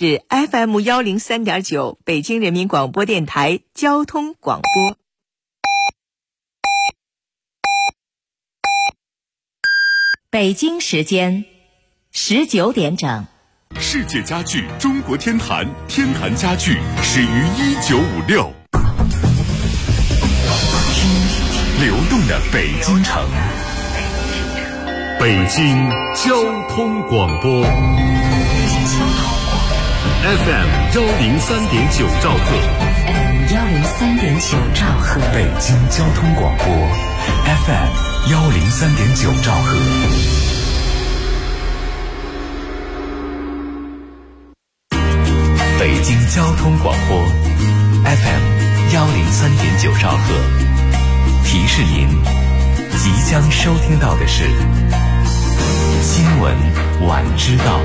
是 FM103.9 北京人民广播电台交通广播。北京时间19点整。 世界家具中国天坛，天坛家具始于1956。听流动的北京城，北京交通广播 FM103.9兆赫 ，FM103.9兆赫， 北京交通广播 FM103.9兆赫。北京交通广播 FM103.9兆赫，提示您即将收听到的是新闻晚知道。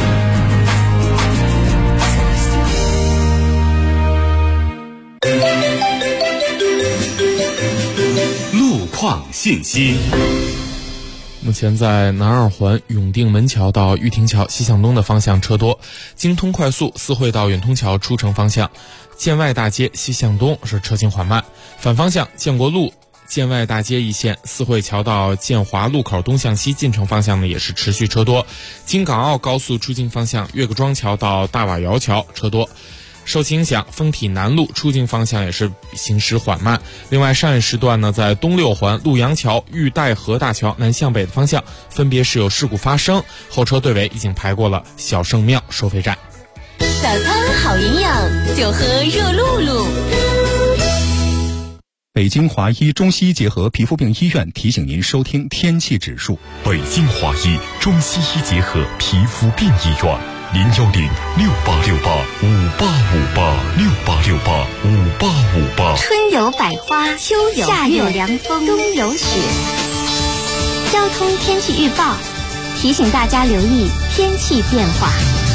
路况信息。 目前在南二环永定门桥到玉亭桥西向东的方向车多，京通快速四惠到远通桥出城方向，建外大街西向东是车行缓慢，反方向建国路建外大街一线四惠桥到建华路口东向西进城方向呢也是持续车多，京港澳高速出境方向岳各庄桥到大瓦窑桥车多。受其影响，丰体南路出境方向也是行驶缓慢。另外，上一时段呢，在东六环陆阳桥、玉带河大桥南向北的方向，分别是有事故发生，后车队尾已经排过了小圣庙收费站。 早餐好营养，就喝热露露。 北京华医中西医结合皮肤病医院提醒您收听天气指数。 北京华医中西医结合皮肤病医院。0106868586868685858。 春有百花，秋有夏有凉风，冬有雪。交通天气预报提醒大家留意天气变化。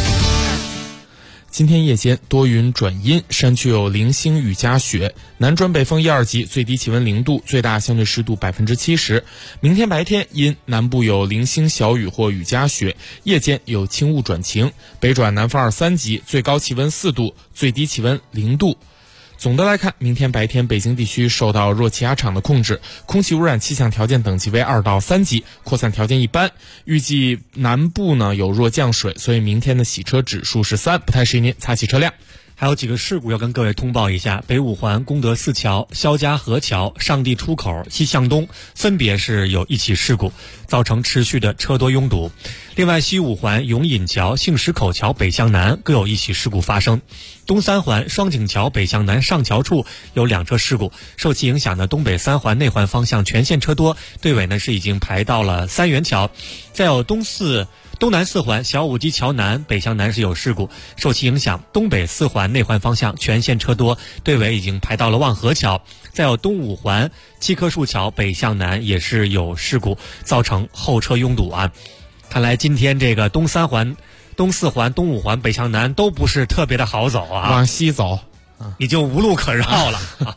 今天夜间多云转阴，山区有零星雨夹雪，南转北风1、2级，最低气温0度，最大相对湿度70%。明天白天因南部有零星小雨或雨夹雪，夜间有轻雾转晴，北转南风2、3级，最高气温4度，最低气温0度。总的来看，明天白天北京地区受到弱气压场的控制，空气污染气象条件等级为2到3级，扩散条件一般。预计南部呢有弱降水，所以明天的洗车指数是3，不太适宜您擦洗车辆。 还有几个事故要跟各位通报一下：北五环功德寺桥、肖家河桥、上地出口西向东分别是有一起事故，造成持续的车多拥堵。另外，西五环永隐桥、杏石口桥北向南各有一起事故发生。东三环双井桥北向南上桥处有2车事故，受其影响呢，东北3环内环方向全线车多，队尾呢是已经排到了三元桥。再有东南4环小武基桥南北向南是有事故，受其影响，东北4环内环方向全线车多，队尾已经排到了望河桥。再有东5环七棵树桥北向南也是有事故，造成后车拥堵啊。看来今天这个东3环、东4环、东5环北向南都不是特别的好走啊， 往西走你就无路可绕了。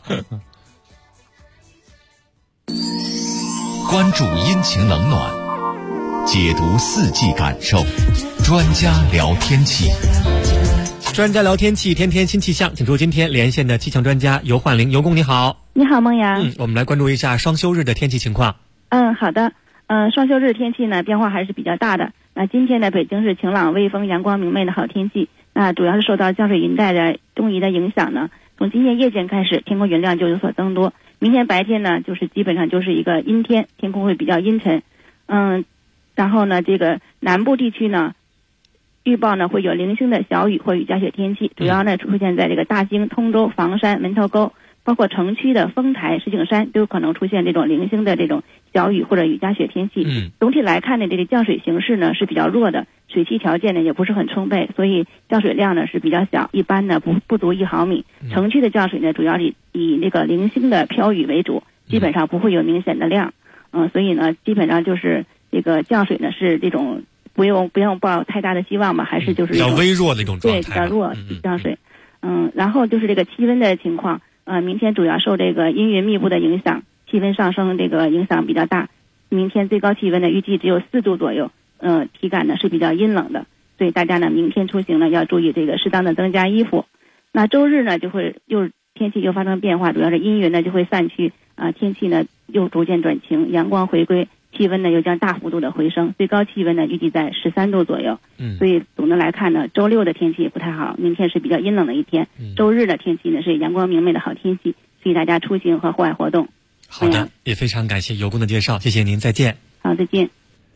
关注阴晴冷暖，解读四季感受，专家聊天气。 专家聊天气，天天新气象，请出今天连线的气象专家尤焕玲。尤工你好。 你好，孟阳。 我们来关注一下双休日的天气情况。 好的。双休日天气呢变化还是比较大的。那今天呢，北京是晴朗、微风、阳光明媚的好天气。那主要是受到降水云带的东移的影响呢，从今天夜间开始，天空云量就有所增多。明天白天呢，就是基本上就是一个阴天，天空会比较阴沉。然后呢，这个南部地区呢，预报呢会有零星的小雨或雨夹雪天气，主要呢出现在这个大兴、通州、房山、门头沟，包括城区的丰台、石景山都有可能出现这种零星的这种小雨或者雨夹雪天气。总体来看呢，这个降水形势呢是比较弱的，水汽条件呢也不是很充沛，所以降水量呢是比较小，一般呢不足1毫米。城区的降水呢主要以那个零星的飘雨为主，基本上不会有明显的量。所以呢基本上就是这个降水呢是这种不用抱太大的希望吧，还是就是比较微弱的一种状态。 对，比较弱降水。然后就是这个气温的情况，明天主要受这个阴云密布的影响，气温上升这个影响比较大。明天最高气温呢预计只有4度左右，体感呢是比较阴冷的。 所以大家呢明天出行呢要注意这个适当的增加衣服。那周日呢天气又发生变化，主要是阴云呢就会散去天气呢又逐渐转晴，阳光回归，气温呢又将大幅度的回升，最高气温呢预计在13度左右。所以总的来看呢，周六的天气不太好，明天是比较阴冷的一天。周日的天气呢是阳光明媚的好天气，所以大家出行和户外活动。 好的，也非常感谢尤工的介绍，谢谢您，再见。 好，再见。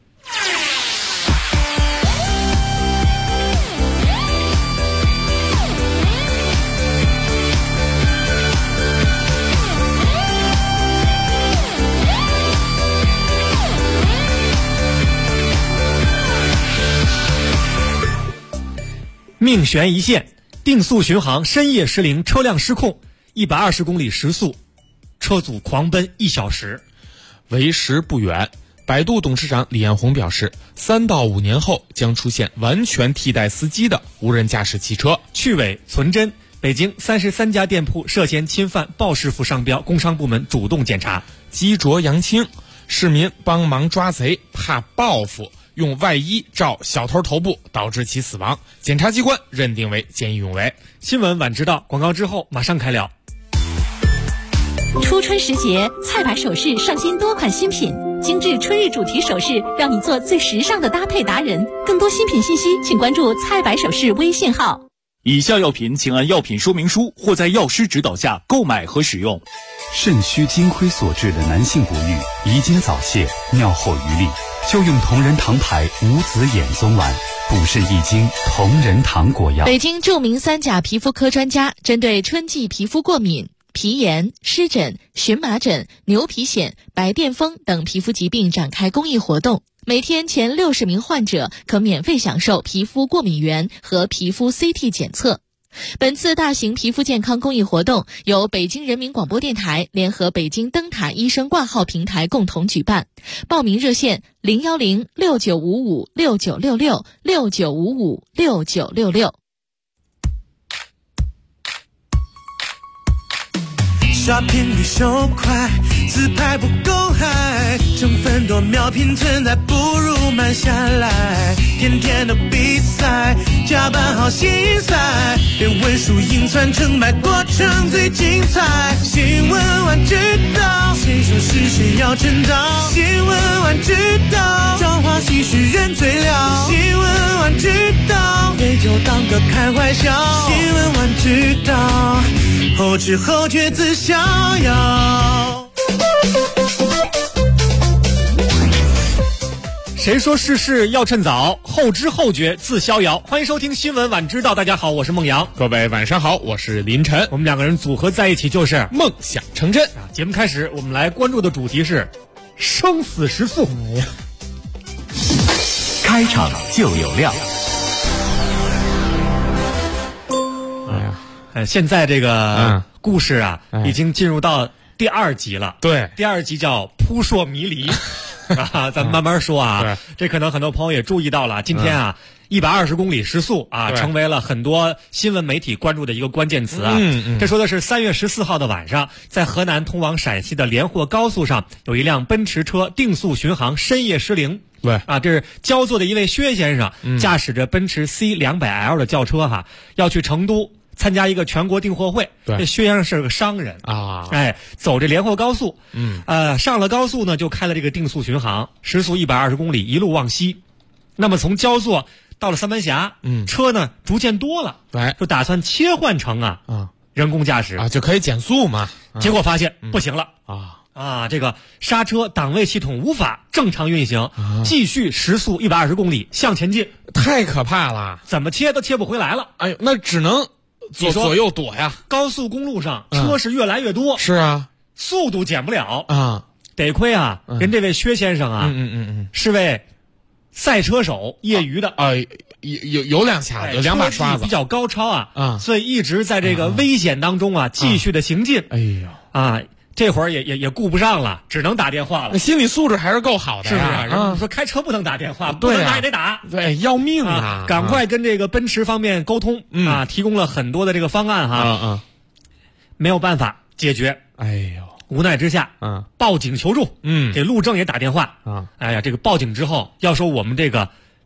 命悬一线，定速巡航深夜失灵，车辆失控，120公里时速，车主狂奔1小时。 为时不远，百度董事长李彦宏表示，3到5年后将出现完全替代司机的无人驾驶汽车。 去伪存真，北京33家店铺涉嫌侵犯鲍师傅商标，工商部门主动检查。 击浊扬清，市民帮忙抓贼，怕报复，用外衣罩小偷头部，导致其死亡，检察机关认定为见义勇为。 新闻晚知道，广告之后马上开聊。 初春时节，菜百首饰上新多款新品，精致春日主题首饰，让你做最时尚的搭配达人。更多新品信息，请关注菜百首饰微信号。 以下药品请按药品说明书或在药师指导下购买和使用。 肾虚金亏所致的男性不育、遗精早泄、尿后余力，就用同仁堂牌无籽眼松丸，补肾益精同仁堂果药。 北京著名3甲皮肤科专家针对春季皮肤过敏、皮炎、湿疹、荨麻疹、牛皮癣、白癜风等皮肤疾病展开公益活动，每天前60名患者可免费享受皮肤过敏原和皮肤 CT 检测。本次大型皮肤健康公益活动由北京人民广播电台联合北京灯塔医生挂号平台共同举办，报名热线01069556966 69556966。 shopping 旅游快，自拍不够嗨，成分多秒拼存在，不如慢下来。天天的比赛，加班好心塞，连文书硬传成败，过程最精彩。新闻晚知道，谁说是谁要称道？新闻晚知道，朝花夕拾人最了。新闻晚知道，也就当个开怀笑。新闻晚知道，后知后觉自逍遥。 谁说事事要趁早，后知后觉自逍遥。欢迎收听新闻晚知道，大家好，我是孟阳。 各位晚上好，我是林晨。 我们2个人组合在一起就是梦想成真。 节目开始，我们来关注的主题是生死时速。 开场就有料。 现在这个故事啊，已经进入到第2集了。 对， 第2集叫扑朔迷离。咱们慢慢说啊。这可能很多朋友也注意到了，今天啊，120公里时速啊，成为了很多新闻媒体关注的一个关键词啊。这说的是3月14号的晚上，在河南通往陕西的连霍高速上，有一辆奔驰车定速巡航，深夜失灵。 对啊，这是焦作的一位薛先生，驾驶着奔驰 C200L 的轿车要去成都参加一个全国订货会。这薛先生是个商人啊，走这连霍高速，上了高速呢，就开了这个定速巡航，时速120公里，一路往西。那么从焦作到了三盘峡，车呢逐渐多了，就打算切换成人工驾驶就可以减速嘛。 结果发现不行了这个刹车档位系统无法正常运行，继续时速120公里向前进， 太可怕了， 怎么切都切不回来了。 哎呦，那只能左右躲呀。 高速公路上车是越来越多， 是啊， 速度减不了啊。得亏人这位薛先生是位赛车手，业余的有2下，有2把刷子， 比较高超所以一直在这个危险当中继续的行进。 哎呦这会儿也顾不上了，只能打电话了。 那心理素质还是够好的， 是不是？说开车不能打电话，不能打也得打， 对，要命啊！ 赶快跟这个奔驰方面沟通提供了很多的这个方案没有办法解决。 哎呦， 无奈之下报警求助，给路政也打电话哎呀， 这个报警之后，要说我们这个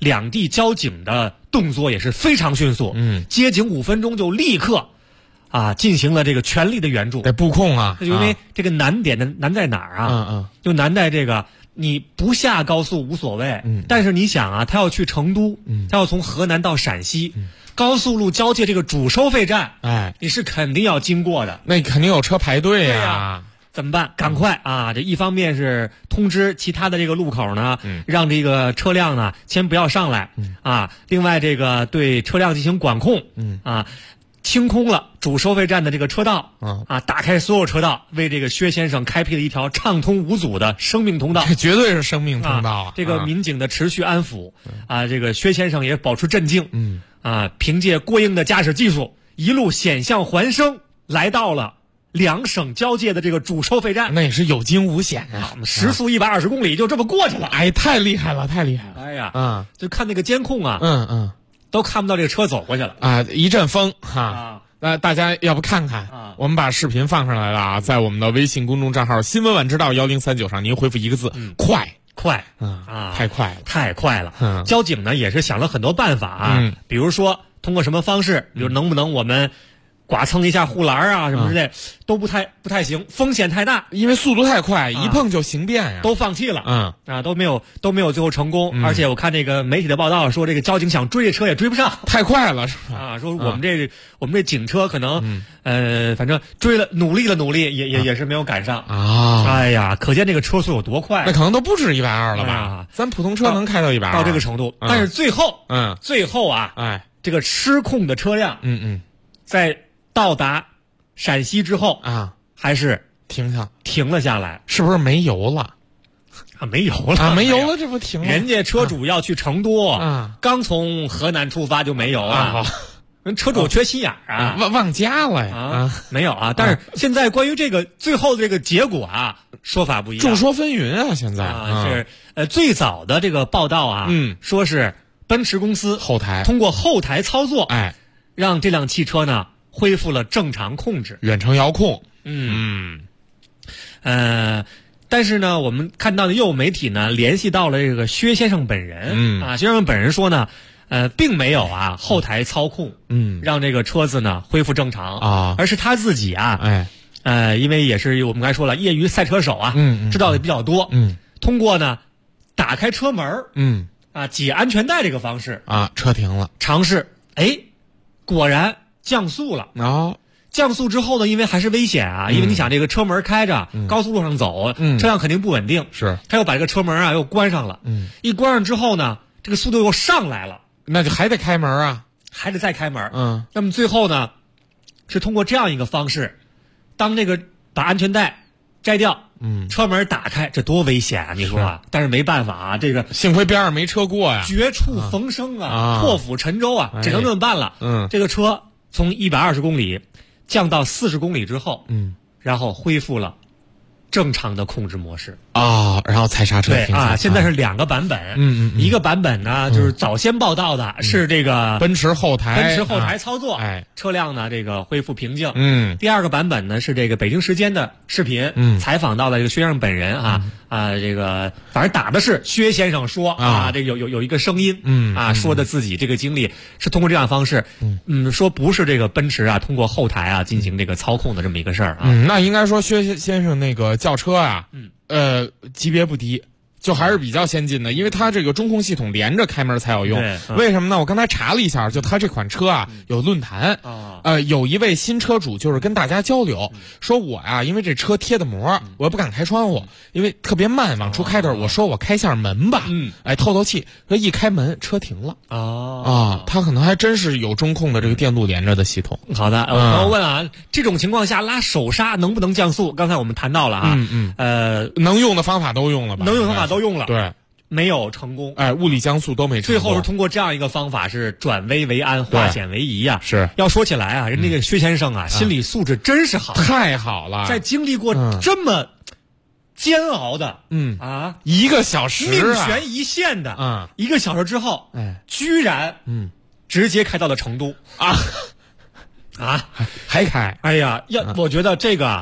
两地交警的动作也是非常迅速，接警5分钟就立刻进行了这个全力的援助， 得布控啊， 因为这个难在哪儿啊？就难在这个你不下高速无所谓，但是你想啊，他要去成都，他要从河南到陕西，高速路交界这个主收费站，你是肯定要经过的， 那肯定有车排队呀。 对呀，怎么办？赶快这一方面是通知其他的这个路口呢，让这个车辆呢先不要上来另外这个对车辆进行管控清空了主收费站的这个车道打开所有车道，为这个薛先生开辟了一条畅通无阻的生命通道。 这绝对是生命通道这个民警的持续安抚这个薛先生也保持镇静凭借过硬的驾驶技术，一路险象环生，来到了两省交界的这个主收费站。 那也是有惊无险时速120公里就这么过去了。 太厉害了，太厉害了。 哎呀就看那个监控都看不到这个车走过去了一阵风那大家要不看看我们把视频放上来了在我们的微信公众账号新闻晚知道1039上，您回复一个字快太快了交警呢也是想了很多办法比如说通过什么方式，比如能不能我们剐蹭一下护栏什么之类都不太行，风险太大， 因为速度太快一碰就形变都放弃了都没有最后成功而且我看这个媒体的报道说，这个交警想追这车也追不上， 太快了是吧说我们这警车可能反正努力也是没有赶上哎呀，可见这个车速有多快， 那可能都不止120了吧咱普通车能开到120 到这个程度但是最后这个失控的车辆在到达陕西之后还是停了下来， 是不是没油了没油了没油了这不停了， 人家车主要去成都刚从河南出发就没油人车主缺心眼忘家了呀没有但是现在关于这个最后的这个结果说法不一样， 众说纷纭现在是最早的这个报道说是奔驰公司通过后台操作让这辆汽车呢恢复了正常控制， 远程遥控但是呢我们看到的又有媒体呢联系到了这个薛先生本人薛先生本人说呢并没有后台操控让这个车子呢恢复正常而是他自己因为也是我们刚才说了业余赛车手知道的比较多通过呢打开车门解安全带这个方式车停了， 尝试果然降速了降速之后呢因为还是危险因为你想这个车门开着高速路上走车辆肯定不稳定是他又把这个车门又关上了一关上之后呢这个速度又上来了， 那就还得开门还得再开门那么最后呢是通过这样一个方式，当这个把安全带摘掉车门打开，这多危险你说但是没办法这个幸亏边上没车过绝处逢生破釜沉舟只能这么办了这个车从120公里降到40公里之后然后恢复了正常的控制模式然后踩刹车对现在是2个版本一个版本呢就是早先报道的是这个奔驰后台操作车辆呢这个恢复平静第2个版本呢是这个北京时间的视频采访到了这个薛先生本人这个反正打的是薛先生说这个有一个声音说的自己这个经历是通过这样的方式说不是这个奔驰通过后台进行这个操控的这么一个事儿那应该说薛先生那个轿车级别不低，就还是比较先进的，因为它这个中控系统连着开门才有用。为什么呢？我刚才查了一下，就它这款车有论坛，有一位新车主就是跟大家交流，说我因为这车贴的膜，我也不敢开窗户，因为特别慢往出开的，我说我开下门吧，透透气，说一开门车停了。它可能还真是有中控的这个电路连着的系统。 好的，我朋友问这种情况下拉手刹能不能降速？刚才我们谈到了能用的方法都用了吧？ 能用的方法都用了， 对， 没有成功。 物理降速都没成功。 最后是通过这样一个方法，是转危为安，化险为夷是要说起来人那个薛先生心理素质真是好， 太好了。 在经历过这么煎熬的 1个小时命悬一线的1个小时之后居然直接开到了成都还开。 哎呀我觉得这个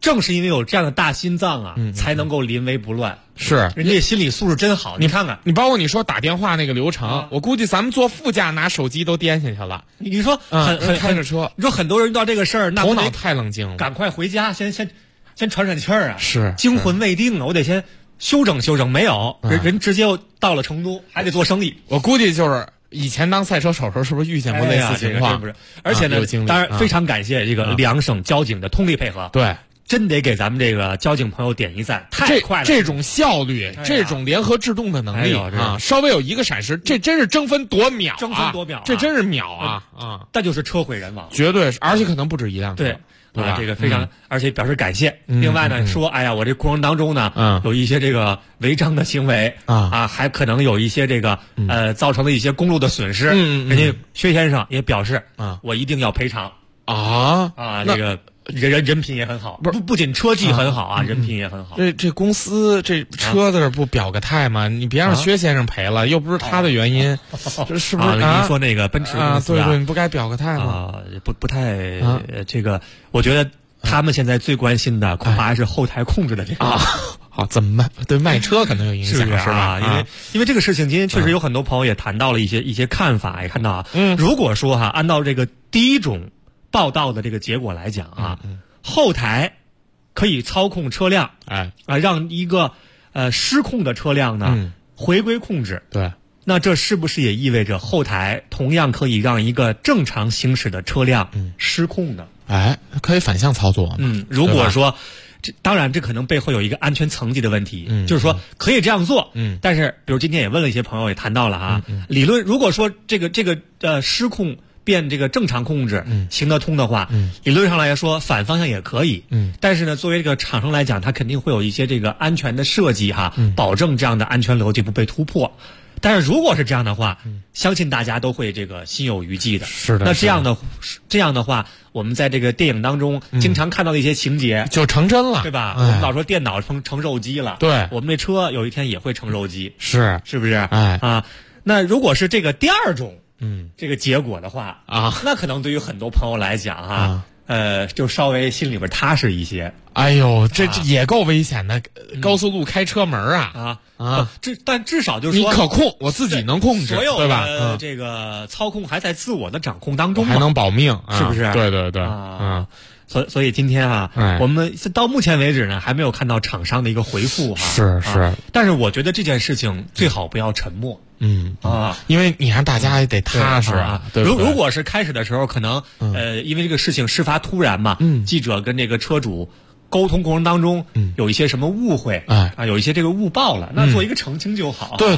正是因为有这样的大心脏啊，才能够临危不乱。 是， 人家心理素质真好。你看看， 你包括你说打电话那个流程，我估计咱们坐副驾拿手机都颠下去了。 你说开着车， 你说很多人遇到这个事儿，那头脑太冷静了， 赶快回家，先喘喘气儿啊！ 是惊魂未定啊，我得先休整休整。没有人直接又到了成都，还得做生意。 我估计就是以前当赛车手时候，是不是遇见过类似情况？ 不是，而且呢，当然非常感谢这个两省交警的通力配合。 对。 真得给咱们这个交警朋友点一赞，太快了！ 这种效率，这种联合制动的能力啊，稍微有一个闪失，这真是争分夺秒，这真是秒啊！ 那就是车毁人亡， 绝对是，而且可能不止一辆车。 对吧？这个非常，而且表示感谢。另外呢，说，哎呀，我这过程当中呢，有一些这个违章的行为还可能有一些这个造成了一些公路的损失。人家薛先生也表示我一定要赔偿这个。人品也很好，不仅车技很好啊，人品也很好。 这公司这车子不表个态吗？你别让薛先生赔了，又不是他的原因，这是不是？ 您说那个奔驰公司对，你不该表个态吗？ 不太这个，我觉得他们现在最关心的恐怕还是后台控制的这个好，怎么办？对卖车可能有影响，是吧？ 因为这个事情，今天确实有很多朋友也谈到了一些看法，也看到如果说按照这个第一种报道的这个结果来讲后台可以操控车辆，让一个失控的车辆呢回归控制。 对， 那这是不是也意味着后台同样可以让一个正常行驶的车辆失控呢？ 可以反向操作。 如果说当然这可能背后有一个安全层级的问题，就是说可以这样做，但是比如今天也问了一些朋友，也谈到了理论如果说这个失控变这个正常控制行得通的话，理论上来说反方向也可以，但是呢，作为这个厂商来讲，它肯定会有一些这个安全的设计保证这样的安全逻辑不被突破。但是如果是这样的话，相信大家都会这个心有余悸的。 是的。 那这样的话，我们在这个电影当中经常看到的一些情节就成真了， 对吧？我们老说电脑成肉鸡了， 对， 我们这车有一天也会成肉鸡， 是不是？那如果是这个第二种这个结果的话那可能对于很多朋友来讲就稍微心里边踏实一些。 哎呦，这也够危险的，高速路开车门但至少就是说你可控，我自己能控制， 所有对吧？ 这个操控还在自我的掌控当中， 还能保命， 是不是？ 对所以今天我们到目前为止呢，还没有看到厂商的一个回复是。 但是我觉得这件事情最好不要沉默。 因为你让大家也得踏实如果是开始的时候，可能因为这个事情事发突然嘛，记者跟这个车主沟通过程当中有一些什么误会有一些这个误报了，那做一个澄清就好。 对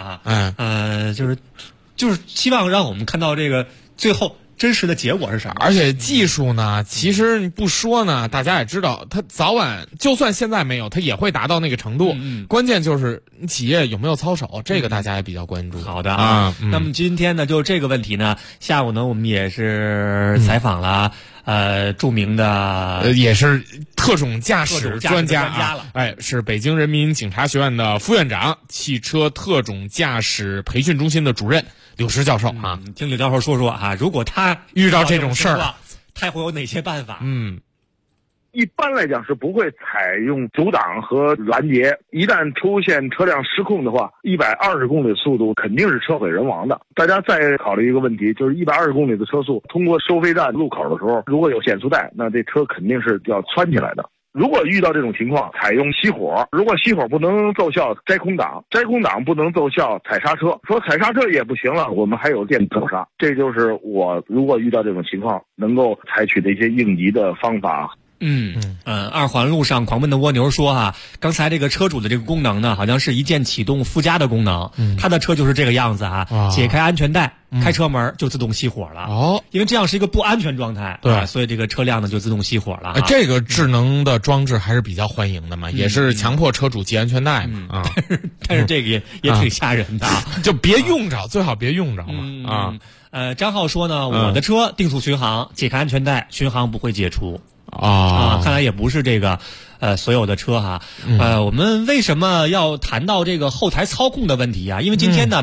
就是希望让我们看到这个最后真实的结果是什么。 而且技术呢，其实你不说呢，大家也知道，它早晚就算现在没有，它也会达到那个程度。关键就是企业有没有操守，这个大家也比较关注。 好的那么今天呢，就这个问题呢，下午呢，我们也是采访了著名的也是特种驾驶专家了，是北京人民警察学院的副院长、汽车特种驾驶培训中心的主任柳石教授听柳教授说如果他遇到这种事儿， 他会有哪些办法？ 一般来讲是不会采用阻挡和拦截，一旦出现车辆失控的话，120公里的速度肯定是车毁人亡的。大家再考虑一个问题，就是120公里的车速，通过收费站路口的时候，如果有限速带，那这车肯定是要窜起来的。如果遇到这种情况，采用熄火，如果熄火不能奏效，摘空挡，摘空挡不能奏效，踩刹车，说踩刹车也不行了，我们还有电手刹。这就是我如果遇到这种情况能够采取的一些应急的方法。 二环路上狂奔的蜗牛说刚才这个车主的这个功能呢，好像是一键启动附加的功能，他的车就是这个样子解开安全带，开车门就自动熄火了。因为这样是一个不安全状态， 对， 所以这个车辆呢就自动熄火了。 这个智能的装置还是比较欢迎的嘛，也是强迫车主系安全带嘛。 但是这个也挺吓人的就别用着，最好别用着嘛。 张浩说呢，我的车定速巡航，解开安全带，巡航不会解除。看来也不是这个所有的车我们为什么要谈到这个后台操控的问题因为今天呢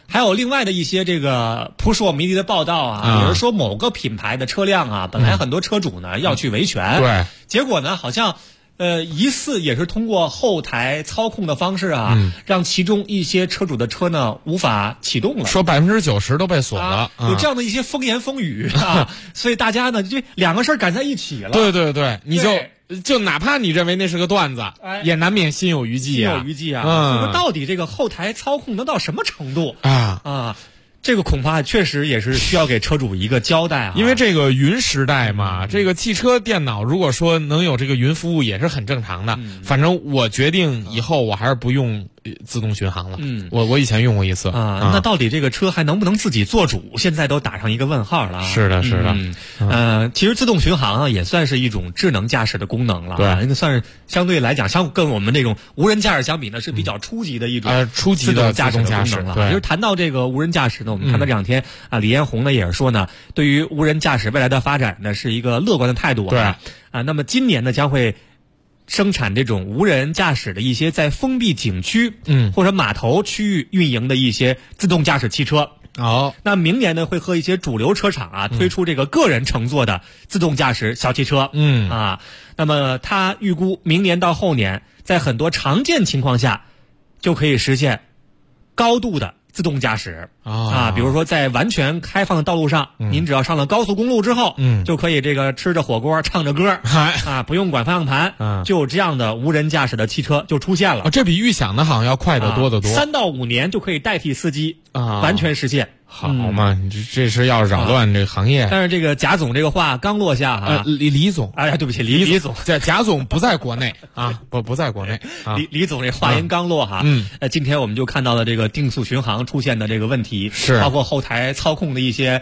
还有另外的一些这个扑朔迷离的报道啊，比如说某个品牌的车辆啊，本来很多车主呢要去维权， 对， 结果呢好像疑似也是通过后台操控的方式啊，让其中一些车主的车呢无法启动了， 说90%都被锁了， 有这样的一些风言风语啊，所以大家呢就两个事儿赶在一起了。 对对对，你就哪怕你认为那是个段子，也难免心有余悸啊。 心有余悸啊！所以说到底这个后台操控能到什么程度啊？这个恐怕确实也是需要给车主一个交代啊。 因为这个云时代嘛，这个汽车电脑如果说能有这个云服务也是很正常的。反正我决定以后我还是不用自动巡航了。我以前用过一次啊。那到底这个车还能不能自己做主？现在都打上一个问号了。 是的，是的。 其实自动巡航啊也算是一种智能驾驶的功能了。 对， 那算是相对来讲，跟我们这种无人驾驶相比呢，是比较初级的一种初级的驾驶的功能了。 对， 其实谈到这个无人驾驶呢，我们看到这两天啊，李彦宏呢也是说呢，对于无人驾驶未来的发展呢是一个乐观的态度。 对那么今年呢将会生产这种无人驾驶的一些在封闭景区或者码头区域运营的一些自动驾驶汽车。那明年呢会和一些主流车厂啊推出这个个人乘坐的自动驾驶小汽车。那么他预估明年到后年，在很多常见情况下就可以实现高度的自动驾驶比如说在完全开放的道路上，您只要上了高速公路之后，就可以这个吃着火锅唱着歌不用管方向盘，就这样的无人驾驶的汽车就出现了。 这比预想的好像要快得多得多。 3到5年就可以代替司机完全实现。 好嘛，这是要扰乱这个行业。 但是这个贾总这个话刚落下李总， 对不起，李总， 贾总不在国内不在国内。 李总这话音刚落今天我们就看到了这个定速巡航出现的这个问题， 是包括后台操控的一些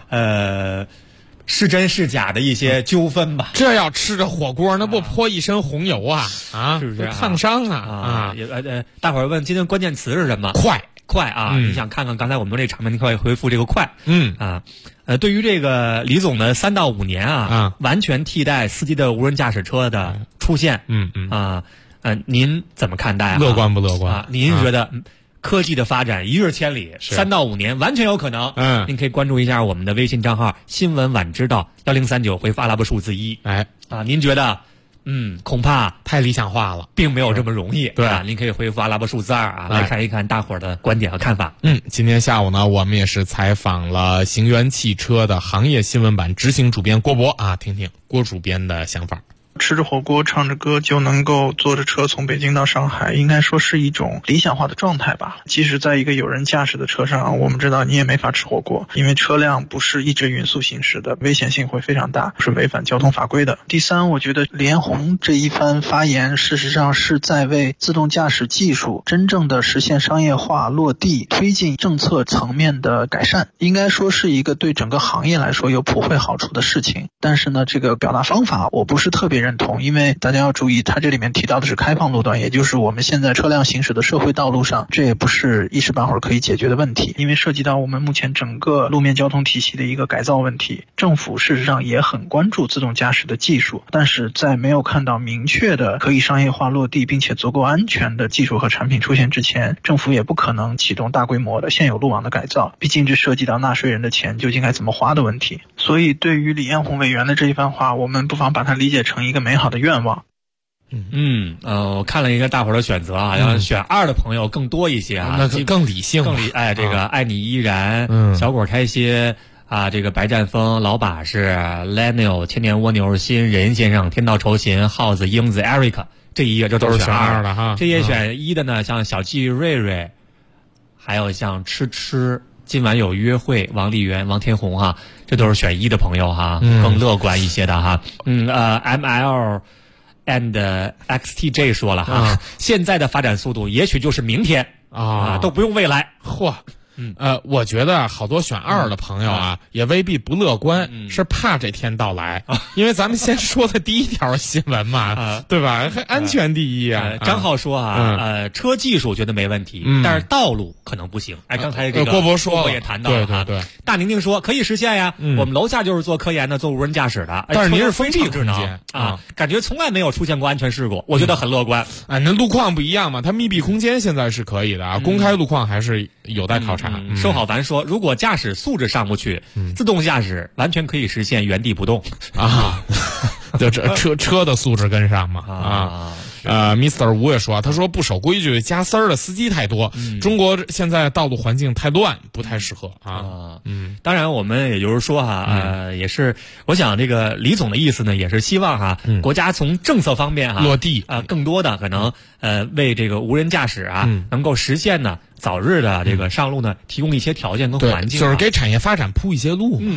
是真是假的一些纠纷吧。 这要吃着火锅，那不泼一身红油是不是烫伤大伙儿问今天关键词是什么？快你想看看刚才我们这场面，你可以回复这个快。对于这个李总的3到5年完全替代司机的无人驾驶车的出现，您怎么看待？ 乐观不乐观？ 您觉得科技的发展一日千里，3到5年完全有可能。您可以关注一下我们的微信账号新闻晚知道1039，回复阿拉伯数字1。您觉得恐怕太理想化了， 并没有这么容易。 对您可以回复阿拉伯数字2来看一看大伙儿的观点和看法。 今天下午呢，我们也是采访了行源汽车的行业新闻版执行主编郭博听听郭主编的想法。 吃着火锅唱着歌就能够坐着车从北京到上海，应该说是一种理想化的状态吧。即使在一个有人驾驶的车上，我们知道你也没法吃火锅，因为车辆不是一直匀速行驶的，危险性会非常大，是违反交通法规的。第三，我觉得李彦宏这一番发言事实上是在为自动驾驶技术真正的实现商业化落地推进政策层面的改善，应该说是一个对整个行业来说有普惠好处的事情。但是呢，这个表达方法我不是特别认同，因为大家要注意，它这里面提到的是开放路段，也就是我们现在车辆行驶的社会道路上，这也不是一时半会儿可以解决的问题，因为涉及到我们目前整个路面交通体系的一个改造问题。政府事实上也很关注自动驾驶的技术，但是在没有看到明确的可以商业化落地并且足够安全的技术和产品出现之前，政府也不可能启动大规模的现有路网的改造，毕竟这涉及到纳税人的钱究竟该怎么花的问题。所以对于李彦宏委员的这一番话，我们不妨把它理解成一个美好的愿望。 我看了一个大伙儿的选择要选2的朋友更多一些那更理性， 这个爱你依然，小果开心这个白占峰、老把式、Lionel、千年蜗牛、新任先生、天道酬勤、耗子、英子、Eric， 这一页这都是选2的这页选1的呢，像小季瑞瑞，还有像吃今晚有约会、王丽媛、王天红这都是选1的朋友更乐观一些的ML and XTJ 说了现在的发展速度也许就是明天都不用未来。 我觉得好多选2的朋友也未必不乐观，是怕这天到来因为咱们先说的第一条新闻嘛对吧？安全第一张浩说车技术觉得没问题，但是道路可能不行。刚才这个郭博说也谈到了对。 大宁宁说可以实现呀，我们楼下就是做科研的，做无人驾驶的， 但是您是封闭空间感觉从来没有出现过安全事故，我觉得很乐观。 那路况不一样嘛，它密闭空间现在是可以的公开路况还是有待考察。 差。 寿好凡说，如果驾驶素质上不去，自动驾驶完全可以实现原地不动啊。就车的素质跟上嘛Mr. 吴也说，他说不守规矩加塞儿的司机太多，中国现在道路环境太乱，不太适合啊。 当然我们也就是说也是我想这个李总的意思呢，也是希望国家从政策方面落地更多的可能为这个无人驾驶能够实现呢早日的这个上路呢提供一些条件跟环境， 就是给产业发展铺一些路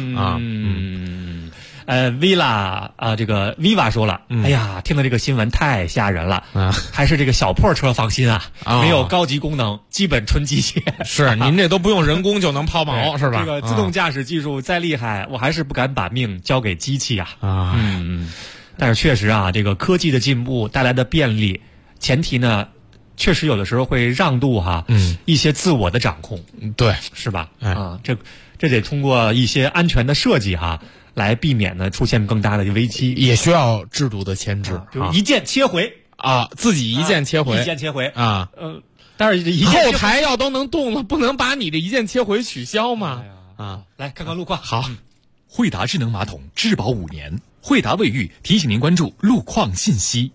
Villa 这个 Viva 说了，哎呀，听到这个新闻太吓人了还是这个小破车放心没有高级功能，基本纯机械。 是您这都不用人工就能抛锚是吧？ 这个自动驾驶技术再厉害，我还是不敢把命交给机器但是确实这个科技的进步带来的便利，前提呢确实有的时候会让渡一些自我的掌控， 对， 是吧？这得通过一些安全的设计来避免呢出现更大的危机， 也需要制度的牵制， 就一键切回自己一键切回， 一键切回但是后台要都能动了，不能把你的一键切回取消吗？ 来看看路况。 好， 惠达智能马桶质保5年，惠达卫浴提醒您关注路况信息。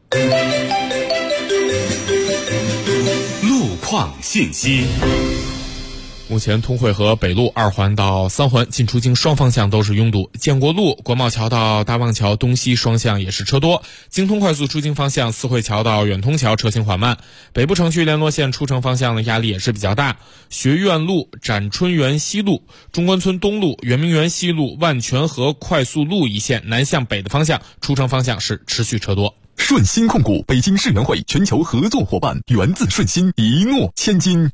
路况信息。 目前通惠河北路2环到3环进出京双方向都是拥堵，建国路国贸桥到大望桥东西双向也是车多，京通快速出京方向四惠桥到远通桥车行缓慢，北部城区联络线出城方向的压力也是比较大，学院路、展春园西路、中关村东路、圆明园西路、万泉河快速路一线南向北的方向出城方向是持续车多。 顺鑫控股北京世园会全球合作伙伴，源自顺鑫，一诺千金。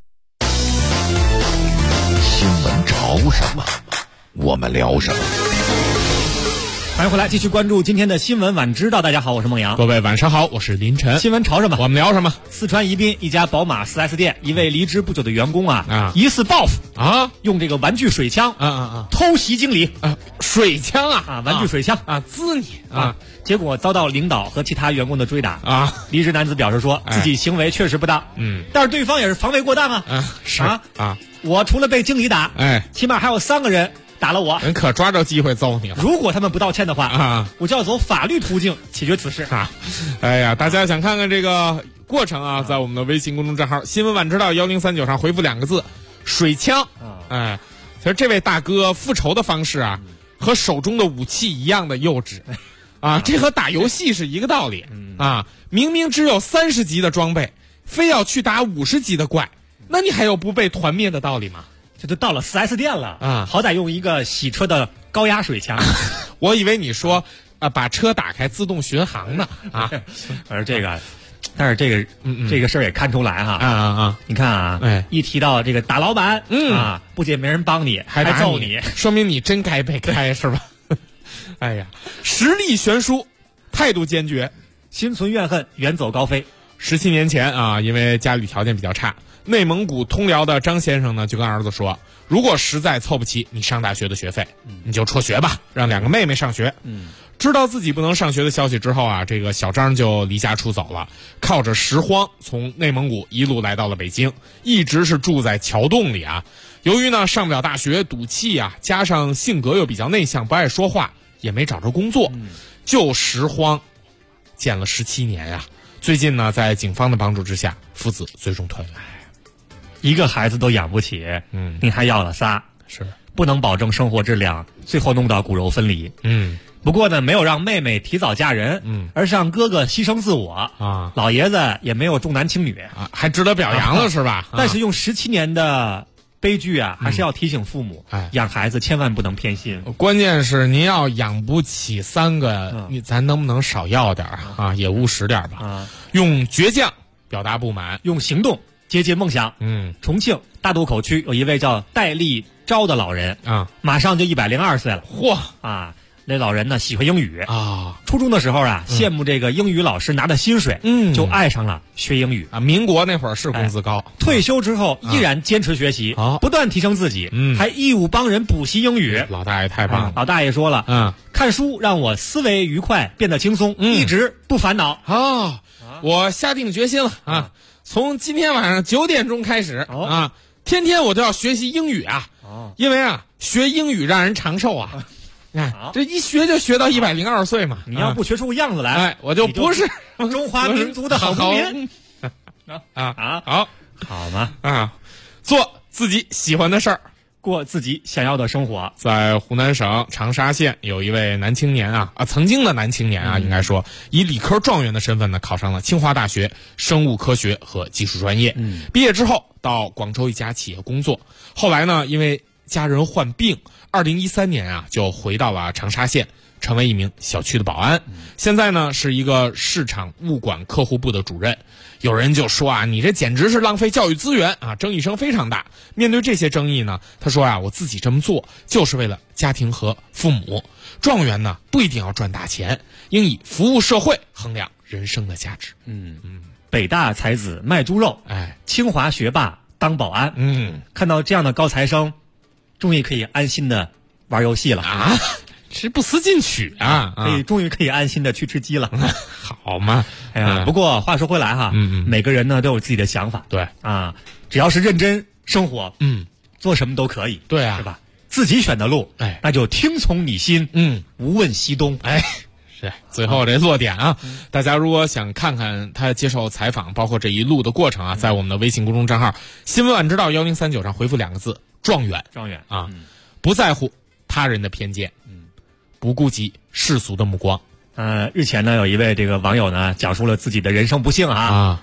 新闻潮什么，我们聊什么。 欢迎回来，继续关注今天的新闻晚知道。大家好，我是孟阳。 各位晚上好，我是林晨。 新闻潮什么， 我们聊什么？ 四川宜宾一家宝马 4S 店，一位离职不久的员工疑似报复用这个玩具水枪偷袭经理水枪玩具水枪滋你结果遭到领导和其他员工的追打离职男子表示说自己行为确实不当但是对方也是防卫过当我除了被经理打起码还有3个人打了我， 人可抓着机会揍你了。 如果他们不道歉的话我就要走法律途径解决此事哎呀，大家想看看这个过程在我们的微信公众账号新闻晚知道1039上回复2个字水枪其实这位大哥复仇的方式和手中的武器一样的幼稚这和打游戏是一个道理明明只有30级的装备，非要去打50级的怪，那你还有不被团灭的道理吗？ 这都到了 4S 店了好歹用一个洗车的高压水枪我以为你说把车打开自动巡航呢而这个但是这个事儿也看出来你看一提到这个打老板不仅没人帮你还揍你， 说明你真该被开是吧哎呀，实力悬殊，态度坚决， 心存怨恨，远走高飞。 17年前因为家里条件比较差，内蒙古通辽的张先生呢就跟儿子说，如果实在凑不齐你上大学的学费你就辍学吧，让2个妹妹上学知道自己不能上学的消息之后这个小张就离家出走了，靠着拾荒从内蒙古一路来到了北京，一直是住在桥洞里由于呢上不了大学赌气加上性格又比较内向不爱说话，也没找着工作就拾荒建了17年最近呢在警方的帮助之下父子最终团圆。 一个孩子都养不起你还要了仨， 是不能保证生活质量，最后弄到骨肉分离不过呢没有让妹妹提早嫁人而是让哥哥牺牲自我老爷子也没有重男轻女还值得表扬了是吧但是用17年的悲剧还是要提醒父母养孩子千万不能偏心， 关键是您要养不起3个咱能不能少要点也务实点吧用倔强表达不满， 用行动接近梦想重庆大渡口区有一位叫戴立昭的老人马上就102岁了嚯那老人呢喜欢英语初中的时候羡慕这个英语老师拿的薪水就爱上了学英语民国那会儿是工资高退休之后依然坚持学习不断提升自己还义务帮人补习英语老大爷太棒了老大爷说了看书让我思维愉快变得轻松一直不烦恼我下定决心了从今天晚上9点钟开始天天我都要学习英语啊，因为啊学英语让人长寿啊。这一学就学到102岁嘛！ 你要不学出样子来， 我就不是中华民族的好公民。好嘛做自己喜欢的事儿， 过自己想要的生活。 在湖南省长沙县有一位男青年曾经的男青年应该说以理科状元的身份呢，考上了清华大学生物科学和技术专业。毕业之后到广州一家企业工作，后来呢，因为家人患病，2013年就回到了长沙县，成为一名小区的保安。现在呢是一个市场物管客户部的主任。有人就说你这简直是浪费教育资源争议声非常大。面对这些争议呢，他说我自己这么做就是为了家庭和父母。状元呢不一定要赚大钱，应以服务社会衡量人生的价值。 北大才子卖猪肉，清华学霸当保安。看到这样的高材生，终于可以安心的玩游戏了是不思进取终于可以安心的去吃鸡了。 好嘛， 不过话说回来每个人呢都有自己的想法。 对只要是认真生活，做什么都可以。 对是吧？自己选的路，那就听从你心，无问西东。 是最后这落点大家如果想看看他接受采访，包括这一路的过程在我们的微信公众账号新闻晚知道1039上回复2个字状元不在乎他人的偏见，不顾及世俗的目光。 日前呢，有一位这个网友呢，讲述了自己的人生不幸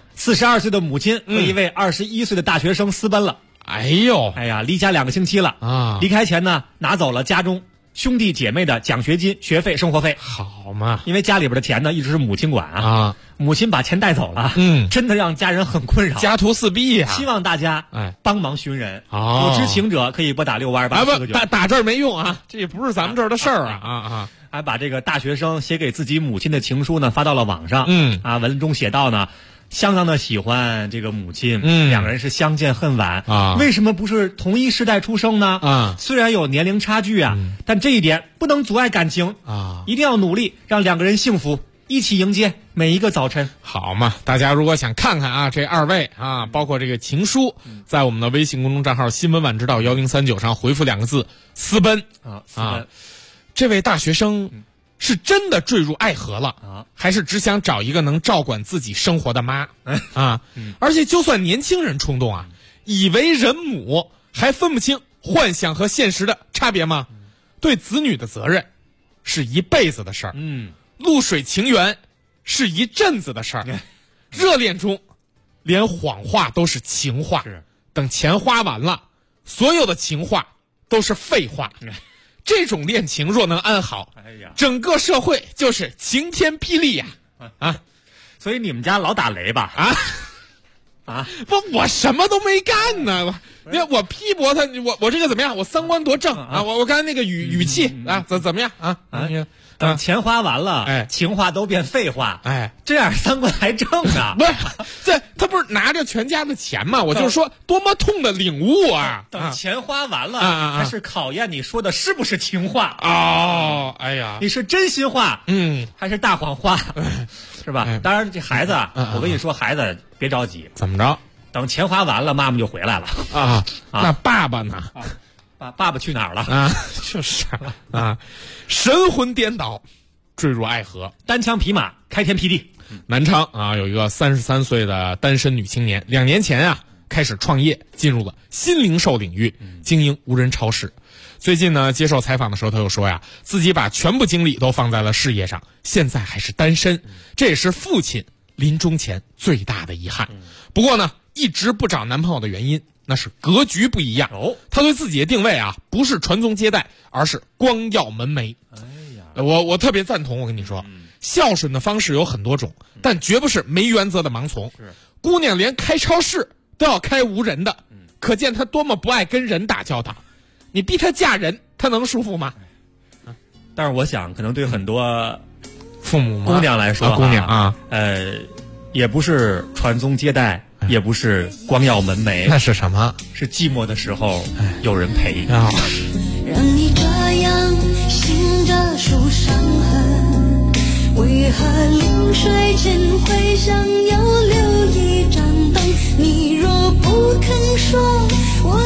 42岁的母亲和一位21岁的大学生私奔了。离家2个星期了离开前呢，拿走了家中兄弟姐妹的奖学金、学费、生活费。 好嘛， 因为家里边的钱呢，一直是母亲管母亲把钱带走了，真的让家人很困扰， 家徒四壁希望大家帮忙寻人，有知情者可以拨打6288499。 打这儿没用这也不是咱们这儿的事儿还把这个大学生写给自己母亲的情书呢发到了网上。文中写道呢，相当的喜欢这个母亲，两个人是相见恨晚为什么不是同一时代出生呢？虽然有年龄差距但这一点不能阻碍感情一定要努力让两个人幸福，一起迎接每一个早晨。 好嘛，大家如果想看看这二位包括这个情书，在我们的微信公众账号新闻晚知道1039上回复2个字私奔这位大学生是真的坠入爱河了还是只想找一个能照管自己生活的妈而且就算年轻人冲动以为人母还分不清幻想和现实的差别吗？对子女的责任是一辈子的事儿露水情缘是一阵子的事儿热恋中连谎话都是情话等钱花完了，所有的情话都是废话这种恋情若能安好，整个社会就是晴天霹雳所以你们家老打雷吧？ 不，我什么都没干呢。我批驳他，我这个怎么样？我三观多正我刚才那个语气怎么样等钱花完了，情话都变废话，这样三观还正呢？ 不是，他不是拿着全家的钱吗？我就是说，多么痛的领悟等钱花完了，还是考验你说的是不是情话哎呀， 你是真心话，还是大谎话，是吧？当然，这孩子我跟你说，孩子别着急， 怎么着？ 等钱花完了，妈妈就回来了那爸爸呢？ 爸爸去哪儿了？ 就是神魂颠倒，坠入爱河， 单枪匹马，开天辟地。 南昌有一个33岁的单身女青年，2年前开始创业，进入了新零售领域，经营无人超市。最近呢，接受采访的时候，他又说自己把全部精力都放在了事业上，现在还是单身，这也是父亲临终前最大的遗憾。不过呢，一直不找男朋友的原因，那是格局不一样他对自己的定位不是传宗接代，而是光耀门楣。我特别赞同，我跟你说，孝顺的方式有很多种，但绝不是没原则的盲从。姑娘连开超市都要开无人的，可见她多么不爱跟人打交道。你逼她嫁人，她能舒服吗？ 但是我想，可能对很多父母姑娘来说， 姑娘也不是传宗接代，也不是光耀门楣， 那是什么？ 是寂寞的时候有人陪让你这样醒着受伤痕，为何临睡前会想要留一盏灯？你若不肯说，我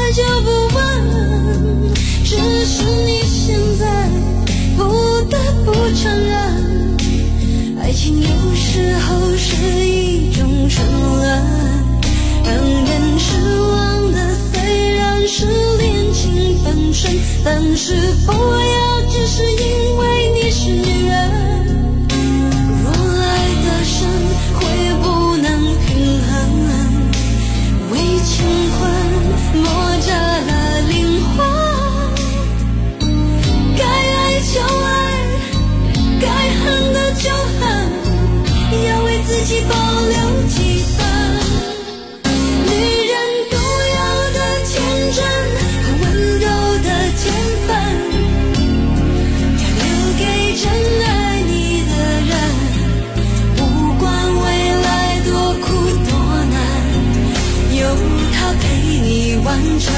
只是你现在不得不承认，爱情有时候是一种沉沦，让人失望的虽然是恋情本身，但是不要只是因为你是女人，若爱得深会不能平衡，为情困磨折了灵魂，该爱就爱，该恨的就恨，要为自己保留几分女人独有的天真和温柔的天分，要留给真爱你的人，不管未来多苦多难，有他陪你完成。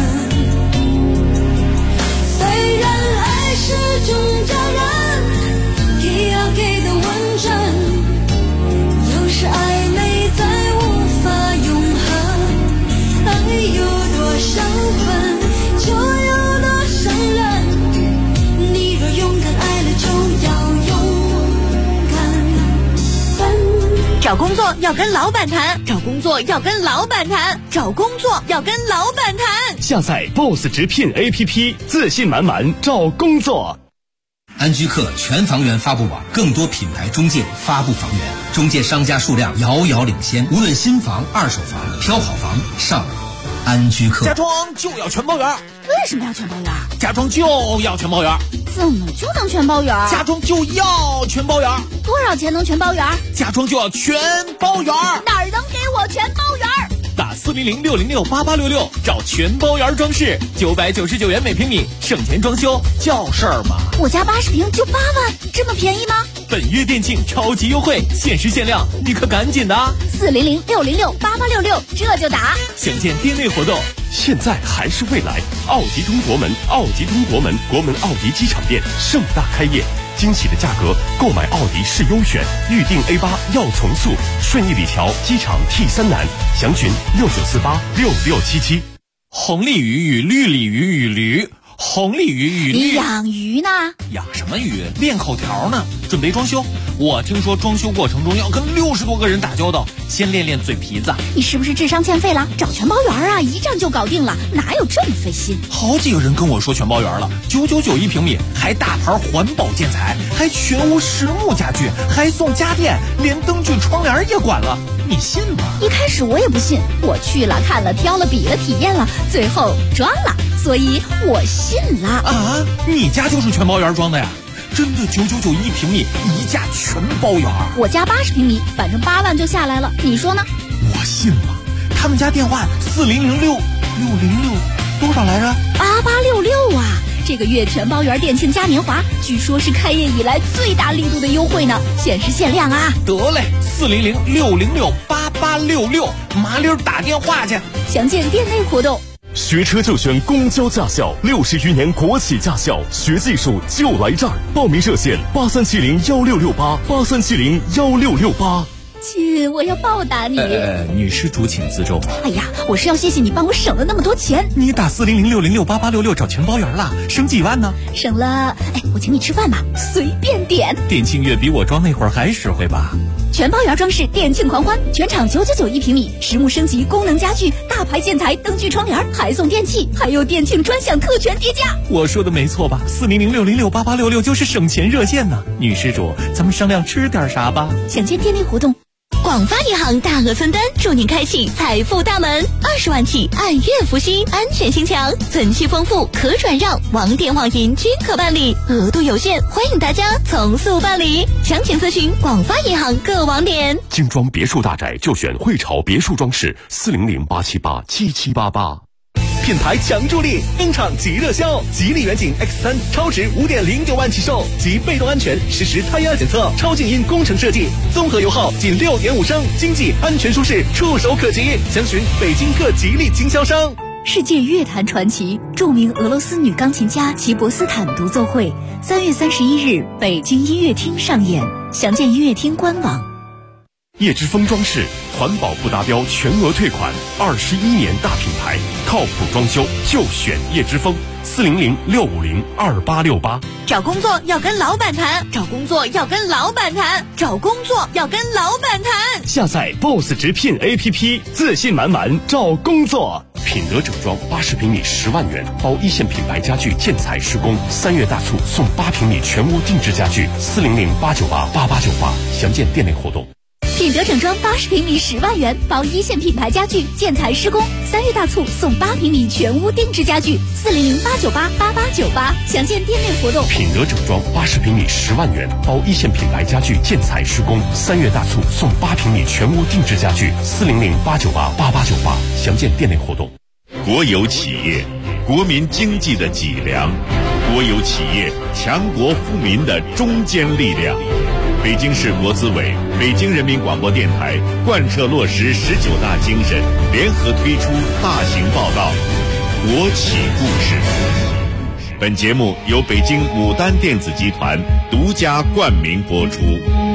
虽然爱是种责任，也要给的完整，有时暧昧再无法永恒，爱有多伤痕就有多伤人，你若勇敢爱了就要勇敢。 找工作要跟老板谈，找工作要跟老板谈，找工作要跟老板谈。 下载 BOSS 直聘 APP， 自信满满找工作。 安居客全房源发布网，更多品牌中介发布房源，中介商家数量遥遥领先，无论新房、二手房，挑好房上安居客。 家装就要全包圆。 为什么要全包圆？ 家装就要全包圆。 怎么就能全包圆？ 家装就要全包圆。 多少钱能全包圆？ 家装就要全包圆。 哪儿能给我全包圆？ 打400-606-8866找全包圆装饰，999元每平米，省钱装修叫事儿吗？ 我家80平就8万，这么便宜吗？ 本月店庆超级优惠，限时限量，你可赶紧的 ！400-606-8866，这就打。 详见店内活动。 现在还是未来，奥迪通国门，奥迪通国门，国门奥迪机场店盛大开业，惊喜的价格，购买奥迪是优选，预定 A8 要从速，顺义里桥机场 T3南，详询69486677。 红鲤鱼与绿鲤鱼与驴，红鲤鱼与绿。 你养鱼呢？ 养什么鱼？练口条呢，准备装修。我听说装修过程中要跟60多个人打交道，先练练嘴皮子。 你是不是智商欠费了？找全包圆啊，一站就搞定了，哪有这么费心？ 好几个人跟我说全包圆了，999一平米，还大牌环保建材，还全屋实木家具，还送家电，连灯具窗帘也管了，你信吗？ 一开始我也不信，我去了看了挑了比了体验了，最后装了，所以我信了。 啊，你家就是全包圆装的呀？真的999一平米，一价全包圆。 我家80平米，反正8万就下来了，你说呢？ 我信了。他们家电话4006606多少来着 ？8866啊！这个月全包圆店庆嘉年华，据说是开业以来最大力度的优惠呢，限时限量啊！ 得嘞，400-606-8866，麻溜打电话去。 详见店内活动。 学车就选公交驾校，60余年国企驾校，学技术就来这儿。报名热线83701668，83701668。 亲，我要报答你。 女施主请自重。 哎呀，我是要谢谢你帮我省了那么多钱。 你打400-606-8866找全包圆了，省几万呢？ 省了，我请你吃饭吧，随便点。 店庆月比我装那会儿还实惠吧？ 全包圆装饰店庆狂欢，全场999一平米，实木升级，功能家具，大牌建材，灯具窗帘，还送电器，还有店庆专享特权叠加。 我说的没错吧？400-606-8866就是省钱热线呢。女施主，咱们商量吃点啥吧？ 详见店内活动。 广发银行大额分担，祝您开启财富大门，20万起按月付息，安全性强，存期丰富，可转让，网点网银均可办理，额度有限，欢迎大家从速办理。详情咨询广发银行各网点。 精装别墅大宅就选汇潮别墅装饰，400-878-7788。 品牌强助力，登场即热销，吉利远景 X3超值5.09万起售，及被动安全实时胎压检测，超静音工程设计，综合油耗仅6.5升，经济安全舒适，触手可及。详询北京各吉利经销商。 世界乐坛传奇，著名俄罗斯女钢琴家齐博斯坦独奏会，3月31日北京音乐厅上演，详见音乐厅官网。 叶之峰装饰，环保不达标全额退款，21年大品牌，靠谱装修就选叶之峰。 400-650-2868。 找工作要跟老板谈，找工作要跟老板谈，找工作要跟老板谈。 下载 BOSS 直聘 APP， 自信满满找工作。 品德整装80平米10万元，包一线品牌家具建材施工。3月大促送8平米全屋定制家具，400-898-8898，详见店内活动。 品德整装80平米10万元，包一线品牌家具建材施工。3月大促送8平米全屋定制家具，400-898-8898，详见店内活动。 品德整装80平米10万元，包一线品牌家具建材施工。3月大促送8平米全屋定制家具，400-898-8898，详见店内活动。 国有企业，国民经济的脊梁；国有企业，强国富民的中坚力量。北京市国资委、北京人民广播电台贯彻落实19大精神，联合推出大型报道《国企故事》。本节目由北京牡丹电子集团独家冠名播出。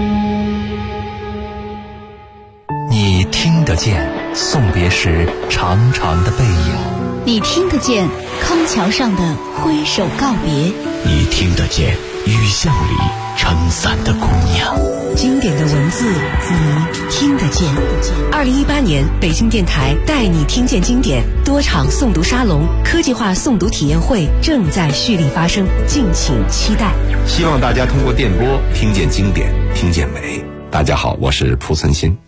你听得见送别时长长的背影， 你听得见康桥上的挥手告别， 你听得见雨巷里撑伞的姑娘。 经典的文字，你听得见。2018年，北京电台带你听见经典多场诵读沙龙、科技化诵读体验会正在蓄力发生，敬请期待。 希望大家通过电波听见经典，听见美。大家好，我是蒲存昕。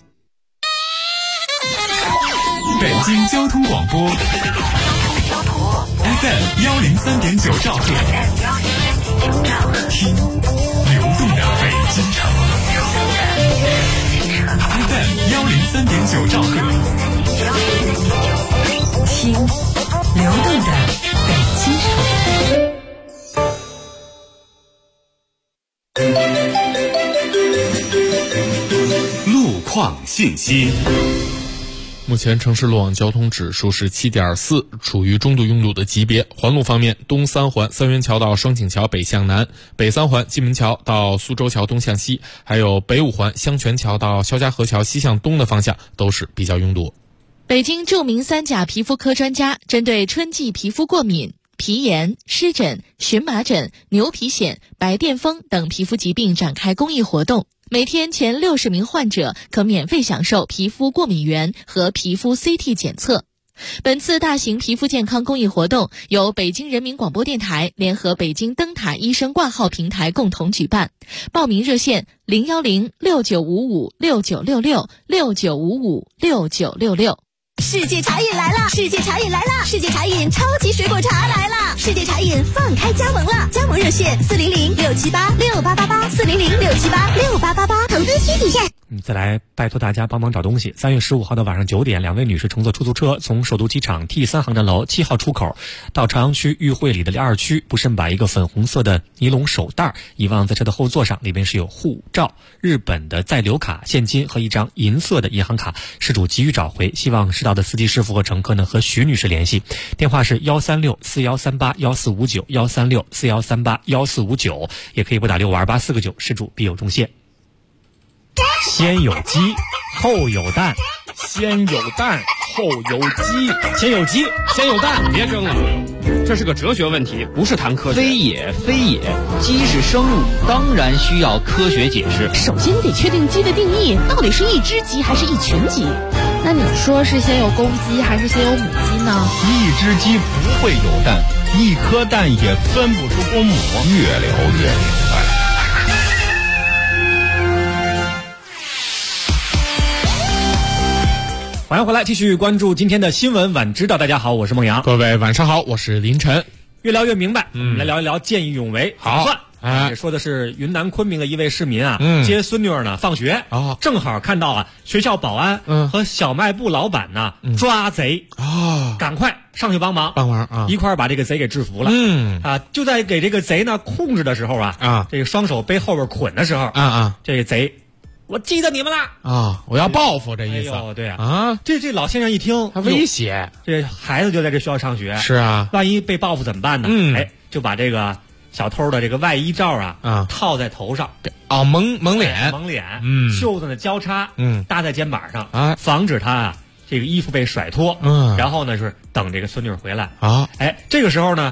北京交通广播 FM 103.9兆赫，听流动的北京城。FM 103.9兆赫， 听流动的北京城。 路况信息。 目前城市路网交通指数是7.4，处于中度拥堵的级别。环路方面，东三环三元桥到双井桥北向南，北三环蓟门桥到苏州桥东向西，还有北五环香泉桥到肖家河桥西向东的方向都是比较拥堵。 北京著名3甲皮肤科专家针对春季皮肤过敏、皮炎、湿疹、荨麻疹、牛皮癣、白癜风等皮肤疾病展开公益活动。每天前60名患者可免费享受皮肤过敏原和皮肤 CT 检测。本次大型皮肤健康公益活动由北京人民广播电台联合北京灯塔医生挂号平台共同举办。报名热线010-6955-6966，6955-6966。 世界茶饮来了！世界茶饮来了！世界茶饮超级水果茶来了！世界茶饮放开加盟了，加盟热线400-678-6888，400-678-6888，投资需谨慎。 再来拜托大家帮忙找东西。3月15号的晚上9点，2位女士乘坐出租车从首都机场 T3航站楼7号出口到朝阳区裕汇里的2区，不慎把一个粉红色的尼龙手袋遗忘在车的后座上，里面是有护照、日本的在留卡、现金和一张银色的银行卡，事主急于找回，希望知道的司机师傅和乘客呢和徐女士联系，电话是136-4138-1459，136-4138-1459，也可以拨打6528-4个9，事主必有重谢。 先有鸡，后有蛋， 先有蛋，后有鸡， 先有鸡，先有蛋， 别争了，这是个哲学问题，不是谈科学。 非也，非也，鸡是生物，当然需要科学解释。 首先你得确定鸡的定义，到底是一只鸡还是一群鸡？那你说是先有公鸡还是先有母鸡呢？ 一只鸡不会有蛋，一颗蛋也分不出公母。越聊越明白。 欢迎回来，继续关注今天的新闻晚知道。大家好，我是孟阳。 各位晚上好，我是林晨。 越聊越明白，我们来聊一聊见义勇为。 好， 也说的是云南昆明的一位市民啊，接孙女儿呢放学，正好看到啊学校保安和小卖部老板呢抓贼啊，赶快上去帮忙啊，一块把这个贼给制服了。就在给这个贼呢控制的时候啊，这个双手背后边捆的时候这个贼。我记得你们了啊！我要报复这意思。 对啊，这老先生一听， 他威胁这孩子就在这学校上学， 是啊， 万一被报复怎么办呢？就把这个小偷的这个外衣罩套在头上， 蒙脸， 袖子呢交叉，搭在肩膀上防止他这个衣服被甩脱。然后呢是等这个孙女回来这个时候呢，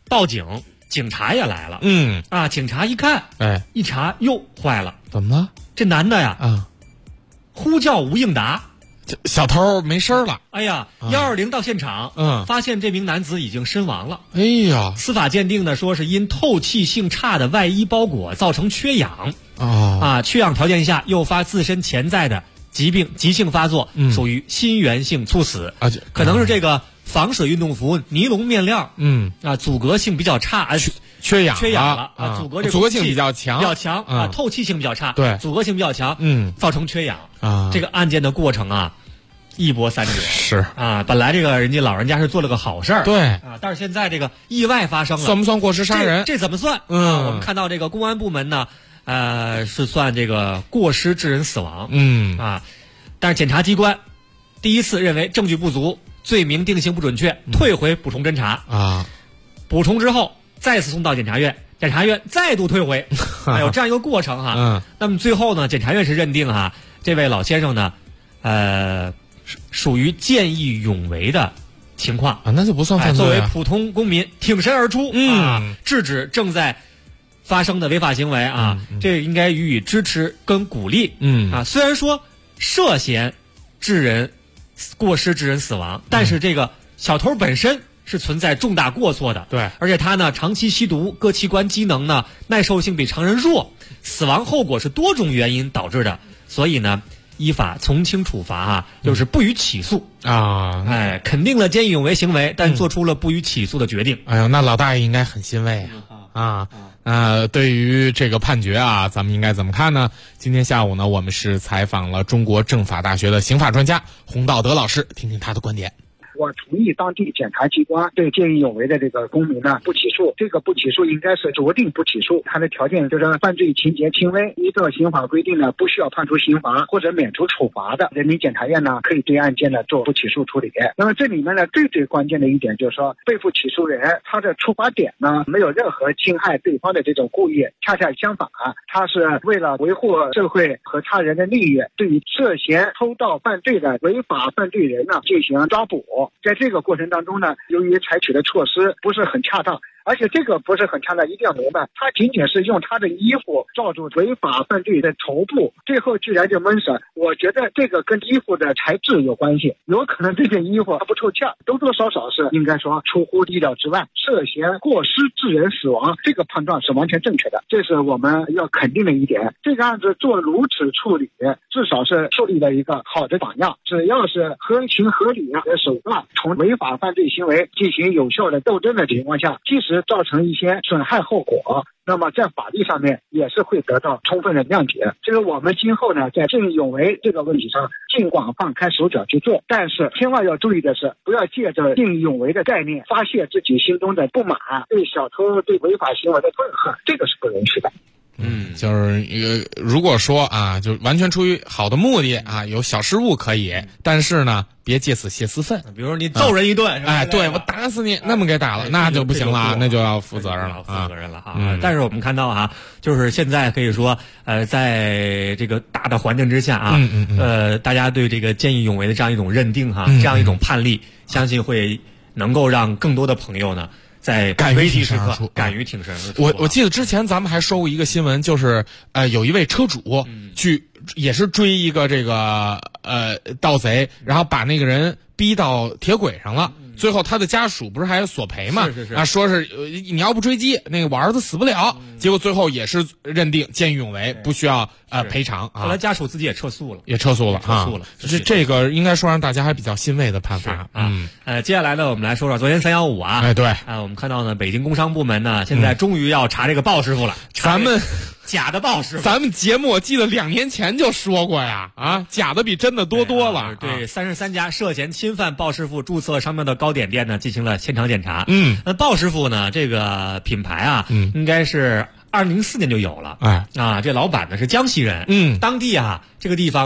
报警，警察也来了。警察一看，一查，哟，坏了， 怎么了？ 这男的呀，呼叫无应答， 小偷没声了。 哎呀，120到现场，发现这名男子已经身亡了。 哎呀， 司法鉴定呢，说是因透气性差的外衣包裹造成缺氧。缺氧条件下诱发自身潜在的疾病急性发作，属于心源性猝死。可能是这个防水运动服尼龙面料，阻隔性比较差，缺氧了啊，阻隔性比较强， 透气性比较差， 对， 阻隔性比较强，造成缺氧啊。 这个案件的过程啊，一波三折， 是啊，本来这个人家老人家是做了个好事儿， 对啊，但是现在这个意外发生了， 算不算过失杀人？ 这怎么算？我们看到这个公安部门呢，是算这个过失致人死亡，但是检察机关第一次认为证据不足，罪名定性不准确，退回补充侦查啊， 补充之后再次送到检察院，检察院再度退回，有这样一个过程哈。那么最后呢，检察院是认定哈，这位老先生呢，属于见义勇为的情况啊，那就不算犯罪。 作为普通公民挺身而出制止正在发生的违法行为啊，这应该予以支持跟鼓励。虽然说涉嫌过失致人死亡，但是这个小偷本身是存在重大过错的。 对， 而且他呢长期吸毒，各器官机能呢耐受性比常人弱，死亡后果是多种原因导致的，所以呢依法从轻处罚就是不予起诉啊。 肯定了见义勇为行为，但做出了不予起诉的决定。 哎呦，那老大爷应该很欣慰对于这个判决啊，咱们应该怎么看呢？今天下午呢，我们是采访了中国政法大学的刑法专家洪道德老师，听听他的观点。 我同意当地检察机关对见义勇为的这个公民呢不起诉，这个不起诉应该是酌定不起诉，它的条件就是犯罪情节轻微，依照刑法规定呢不需要判处刑罚或者免除处罚的，人民检察院呢可以对案件呢做不起诉处理。那么这里面呢最关键的一点就是说，被负起诉人他的出发点呢没有任何侵害对方的这种故意，恰恰相反他是为了维护社会和他人的利益，对于涉嫌偷盗犯罪的违法犯罪人呢进行抓捕。在这个过程当中呢，由于采取的措施不是很恰当，而且这个不是很恰当，一定要明白，他仅仅是用他的衣服罩住违法犯罪的头部，最后居然就闷死。我觉得这个跟衣服的材质有关系，有可能这件衣服它不透气，多多少少是应该说出乎意料之外，涉嫌过失致人死亡，这个判断是完全正确的，这是我们要肯定的一点。这个案子做如此处理，至少是树立了一个好的榜样。只要是合情合理的手段，从违法犯罪行为进行有效的斗争的情况下，即使造成一些损害后果，那么在法律上面也是会得到充分的谅解。这个我们今后呢在见义勇为这个问题上尽管放开手脚去做，但是千万要注意的是，不要借着见义勇为的概念发泄自己心中的不满，对小偷对违法行为的痛恨，这个是不允许的。 就是如果说就完全出于好的目的有小失误可以，但是呢别借此泄私愤。 比如说你揍人一顿， 对，我打死你，那么给打了，那就不行了，那就要负责任了， 但是我们看到就是现在可以说在这个大的环境之下大家对这个见义勇为的这样一种认定这样一种判例，相信会能够让更多的朋友呢在危急时刻敢于挺身而出。 我记得之前咱们还说过一个新闻，就是有一位车主去也是追一个这个盗贼，然后把那个人逼到铁轨上了。最后他的家属不是还索赔嘛？说是你要不追击，那个我儿子死不了。结果最后也是认定见义勇为，不需要赔偿后来家属自己也撤诉了， 这个应该说让大家还比较欣慰的判罚接下来呢，我们来说说昨天315 对我们看到呢，北京工商部门呢现在终于要查这个鲍师傅了。 咱们假的鲍师傅， 咱们节目我记得2年前就说过呀，假的比真的多了。 对，33家涉嫌侵犯鲍师傅注册商标的糕点店呢进行了现场检查。那鲍师傅呢这个品牌应该是2004年就有了。这老板呢是江西人。当地这个地方呢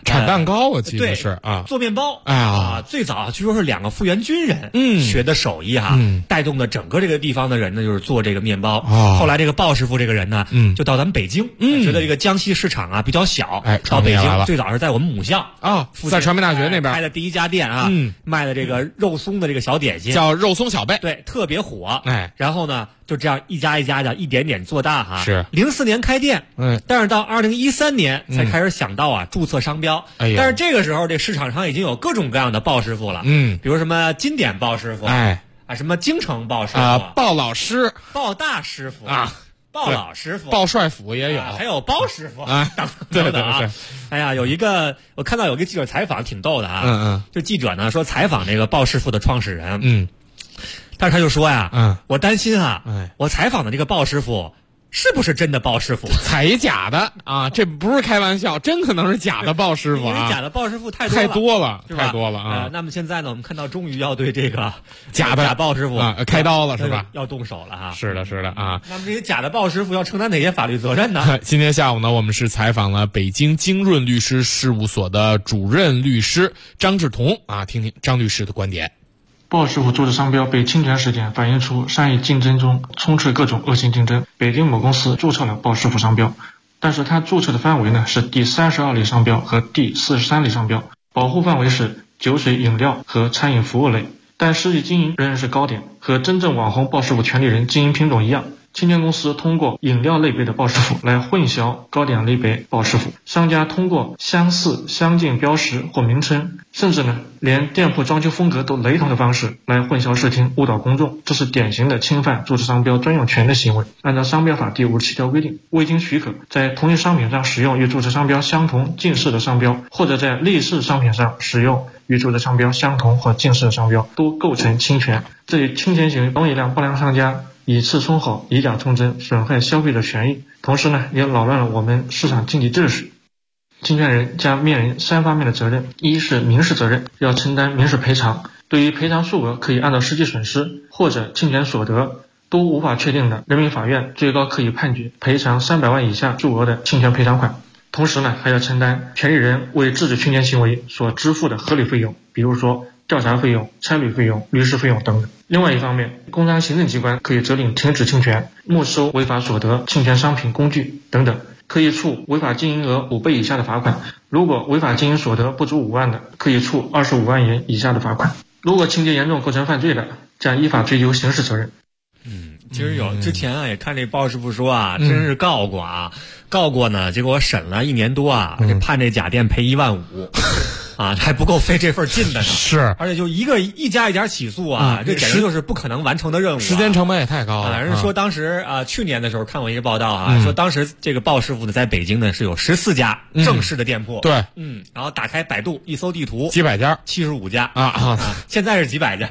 产蛋糕，我记得是啊， 做面包最早据说是2个复员军人学的手艺带动的整个这个地方的人呢，就是做这个面包。后来这个鲍师傅这个人呢，就到咱们北京，觉得这个江西市场比较小，到北京最早是在我们母校在传媒大学那边开的第一家店卖的这个肉松的这个小点心， 叫肉松小贝， 对，特别火。然后呢，就这样一家一家的一点点做大是 04年开店，但是到2013年才开始想到注册商标。但是这个时候这市场上已经有各种各样的鲍师傅了，比如什么金典鲍师傅，什么京城鲍师傅， 鲍老师、 鲍大师傅鲍老师傅、 鲍帅府也有， 还有包师傅等等啊。哎呀，我看到有个记者采访挺逗的就记者呢说采访这个鲍师傅的创始人，但是他就说我担心我采访的这个鲍师傅是不是真的鲍师傅？ 采假的这不是开玩笑，真可能是假的鲍师傅因为假的鲍师傅太多了， 是吧？ 太多了那么现在呢，我们看到终于要对这个假鲍师傅开刀了，是吧？ 要动手了是的，是的那么这些假的鲍师傅要承担哪些法律责任呢？ 今天下午呢，我们是采访了北京京润律师事务所的主任律师张志同听听张律师的观点。 鲍师傅注册商标被侵权事件反映出商业竞争中充斥各种恶性竞争。北京某公司注册了鲍师傅商标，但是它注册的范围呢是第32类商标和第43类商标，保护范围是酒水饮料和餐饮服务类，但实际经营仍然是糕点，和真正网红鲍师傅权利人经营品种一样。侵权公司通过饮料类别的鲍师傅来混淆糕点类别鲍师傅，商家通过相似相近标识或名称，甚至呢连店铺装修风格都雷同的方式来混淆视听，误导公众，这是典型的侵犯注册商标专用权的行为。按照商标法第57条规定，未经许可在同一商品上使用与注册商标相同近似的商标，或者在类似商品上使用与注册商标相同或近似的商标，都构成侵权。这一侵权行为容易让不良商家以次充好，以假充真，损害消费者权益，同时呢也扰乱了我们市场经济秩序。侵权人将面临3方面的责任：一是民事责任，要承担民事赔偿，对于赔偿数额可以按照实际损失或者侵权所得都无法确定的，人民法院最高可以判决赔偿300万以下数额的侵权赔偿款。同时呢还要承担权利人为制止侵权行为所支付的合理费用，比如说调查费用、差旅费用、律师费用等等。另外一方面，工商行政机关可以责令停止侵权、没收违法所得、侵权商品、工具等等，可以处违法经营额5倍以下的罚款。如果违法经营所得不足5万的，可以处25万元以下的罚款。如果情节严重构成犯罪的，将依法追究刑事责任。 其实之前也看这鲍师傅说真是告过呢，结果审了1年多这判这假店赔1万5。还不够费这份劲的呢。 是， 而且就一家一家起诉这简直就是不可能完成的任务时间成本也太高了。 人说当时去年的时候看过一个报道说当时这个鲍师傅呢在北京呢是有14家正式的店铺。 对， 然后打开百度一搜地图， 几百家 ，75家现在是几百家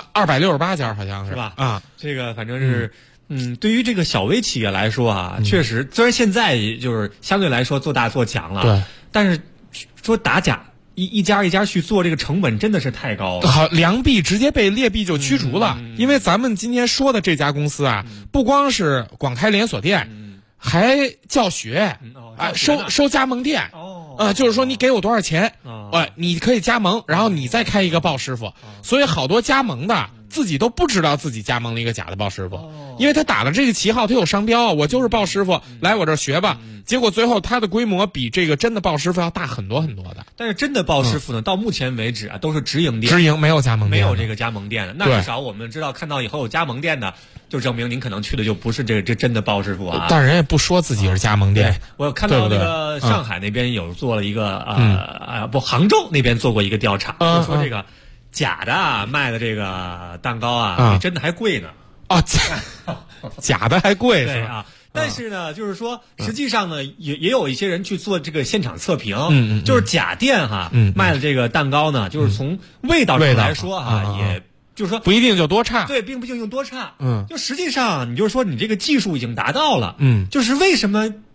268家好像是吧？这个反正是。对于这个小微企业来说确实，虽然现在就是相对来说做大做强了， 对， 但是说打假一家一家去做，这个成本真的是太高了。 好，良币直接被劣币就驱逐了。因为咱们今天说的这家公司不光是广开连锁店，还教学收加盟店。就是说你给我多少钱，你可以加盟，然后你再开一个鲍师傅。所以好多加盟的自己都不知道自己加盟了一个假的鲍师傅，因为他打了这个旗号，他有商标，我就是鲍师傅，来我这儿学吧。结果最后他的规模比这个真的鲍师傅要大很多很多的。 但是真的鲍师傅呢，到目前为止都是直营店， 直营没有加盟店， 没有这个加盟店的。那至少我们知道，看到以后有加盟店的，就证明您可能去的就不是这真的鲍师傅但人也不说自己是加盟店。 我有看到那个上海那边有做了一个杭州那边做过一个调查，就说这个假的卖的这个蛋糕比真的还贵呢。 假的还贵是吧？但是呢，就是说，实际上呢，也有一些人去做这个现场测评，就是假店卖的这个蛋糕呢，就是从味道上来说也就是说不一定就多差， 对，并不一定多差，就实际上你就是说你这个技术已经达到了，就是为什么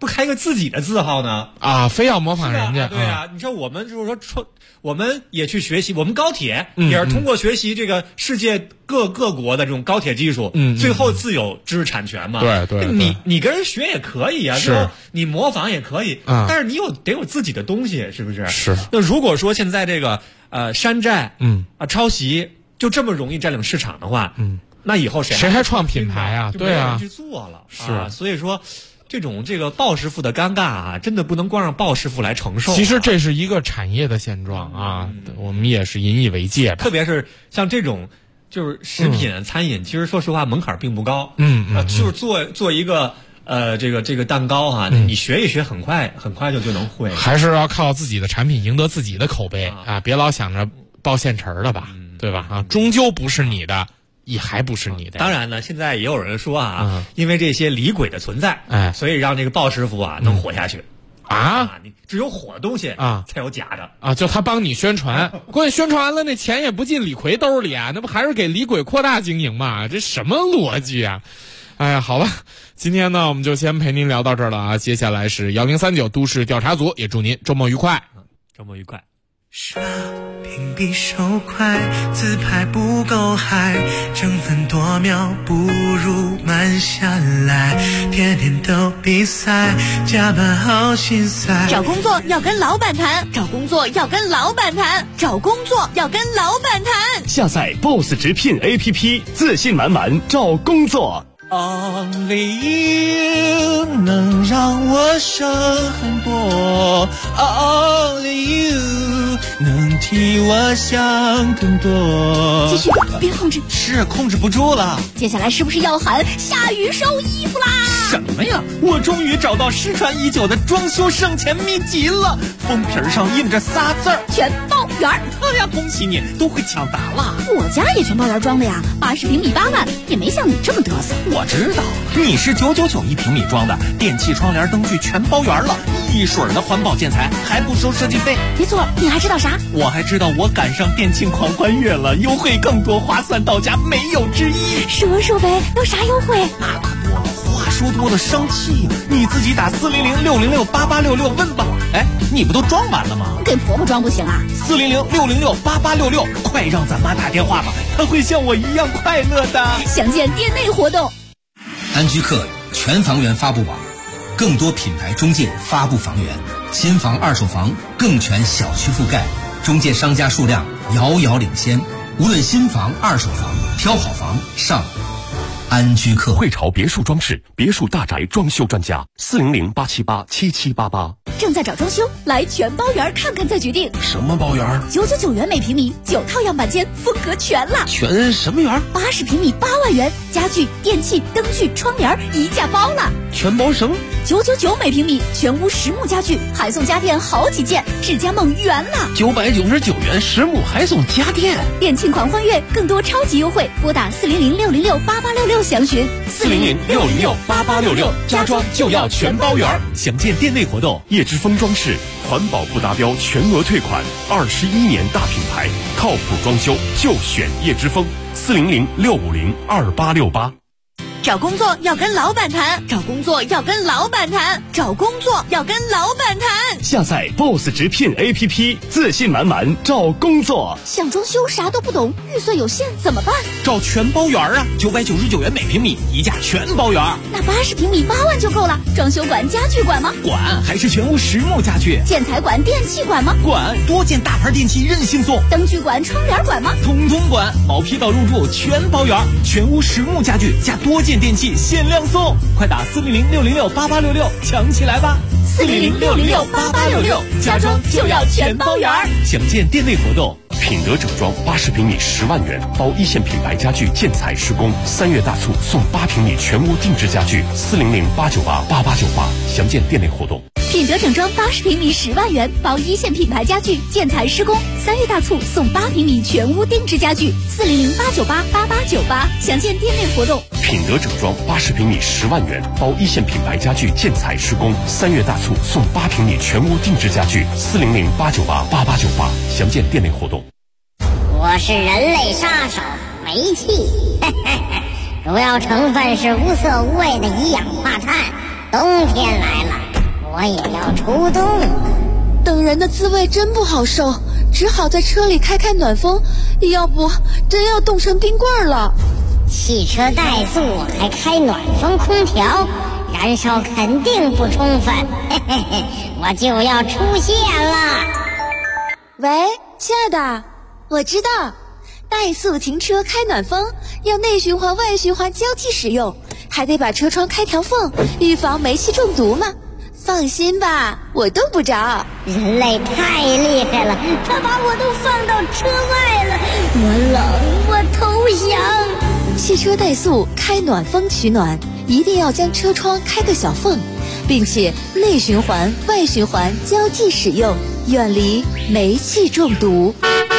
不开个自己的字号呢？ 啊，非要模仿人家？ 对啊，你说我们就是说我们也去学习，我们高铁也是通过学习这个世界各国的这种高铁技术，最后自有知识产权嘛。 对， 你跟人学也可以啊， 是， 你模仿也可以，但是你得有自己的东西，是不是？ 是。 那如果说现在这个山寨，抄袭就这么容易占领市场的话，那以后谁还创品牌啊？对啊， 去做了， 是。 所以说。这个鲍师傅的尴尬啊，真的不能光让鲍师傅来承受。 其实这是一个产业的现状啊，我们也是引以为戒吧。 特别是像这种就是食品餐饮，其实说实话门槛并不高。就是做一个这个蛋糕啊，你学一学，很快就能会。 还是要靠自己的产品赢得自己的口碑啊！别老想着报现成的吧，对吧？啊，终究不是你的。也还不是你的。 当然呢，现在也有人说因为这些李鬼的存在，所以让这个鲍师傅能活下去。你只有火的东西才有假的就他帮你宣传，关键宣传完了那钱也不进李逵兜里啊，那不还是给李鬼扩大经营吗？这什么逻辑啊？哎呀，好吧，今天呢我们就先陪您聊到这儿了啊。接下来是1039都市调查组，也祝您周末愉快。 周末愉快。 刷屏比手快，自拍不够嗨，争分夺秒不如慢下来，天天都比赛，加班好心塞。 找工作要跟老板谈，找工作要跟老板谈，找工作要跟老板谈。 下载 BOSS 直聘 APP， 自信满满找工作。 Only you 能让我省很多 ，Only you 能替我想更多。 继续，别控制， 是控制不住了。 接下来是不是要喊下雨收衣服啦？ 什么呀？我终于找到失传已久的装修省钱秘籍了，封皮上印着仨字儿： 全包圆。 哎呀，恭喜你，都会抢答了。 我家也全包圆装的呀，80平米8万，也没像你这么嘚瑟。 我知道，你是999一平米装的，电器、窗帘、灯具全包圆了，一水的环保建材，还不收设计费。 没错，你还知道啥？ 我还知道我赶上电庆狂欢月了，优惠更多，划算到家，没有之一。 说呗，都啥优惠？ 那可多了，话说多了生气，你自己打400-606-8866问吧。哎，你不都装完了吗？ 给婆婆装不行啊 ？400-606-8866，快让咱妈打电话吧，她会像我一样快乐的。 详见店内活动。 安居客全房源发布网，更多品牌中介发布房源，新房二手房更全小区覆盖，中介商家数量遥遥领先。无论新房二手房，挑好房上安居客。 汇潮别墅装饰，别墅大宅装修专家，400-878-7788。 正在找装修，来全包圆看看再决定。 什么包圆 ？999元每平米，9套样板间，风格全了。 全什么圆 ？80平米8万元，家具、电器、灯具、窗帘一价包了。 全包什么 ？999每平米，全屋实木家具，还送家电好几件，智家梦圆了。 999元实木还送家电。 店庆狂欢月，更多超级优惠，拨打400-606-8866详询。 400-606-8866，家装就要全包圆。 详见店内活动。 叶之峰装饰，环保不达标全额退款，21年大品牌，靠谱装修就选叶之峰。400-650-2868。 找工作要跟老板谈，找工作要跟老板谈，找工作要跟老板谈。 下载 BOSS 直聘 APP， 自信满满找工作。 想装修啥都不懂，预算有限怎么办？ 找全包圆啊，999元每平米，一价全包圆。 那80平米8万就够了。装修管、家具管吗？ 管，还是全屋实木家具。 建材管、电器管吗？ 管，多件大牌电器任性送。 灯具管、窗帘管吗？ 统统管，毛坯到入住全包圆，全屋实木家具加多件电器限量送，快打400-606-8866抢起来吧 ！400-606-8866，家装就要全包圆。 详见店内活动。 品德整装80平米10万元，包一线品牌家具建材施工，3月大促送8平米全屋定制家具，400-898-8898，详见店内活动。 品德整装80平米10万元，包一线品牌家具建材施工，3月大促送8平米全屋定制家具，400-898-8898，详见店内活动。 品德整装80平米10万元，包一线品牌家具建材施工，3月大促送8平米全屋定制家具，400-898-8898，详见店内活动。 我是人类杀手煤气，主要成分是无色无味的一氧化碳。冬天来了， 我也要出动。 等人的滋味真不好受，只好在车里开暖风，要不真要冻成冰棍了。 汽车怠速还开暖风空调，燃烧肯定不充分。嘿嘿嘿，我就要出现了。 喂，亲爱的，我知道，怠速停车开暖风要内循环外循环交替使用，还得把车窗开条缝，预防煤气中毒嘛。放心吧，我冻不着。 人类太厉害了，他把我都放到车外了。我冷，我投降。 汽车怠速开暖风取暖，一定要将车窗开个小缝，并且内循环外循环交替使用，远离煤气中毒。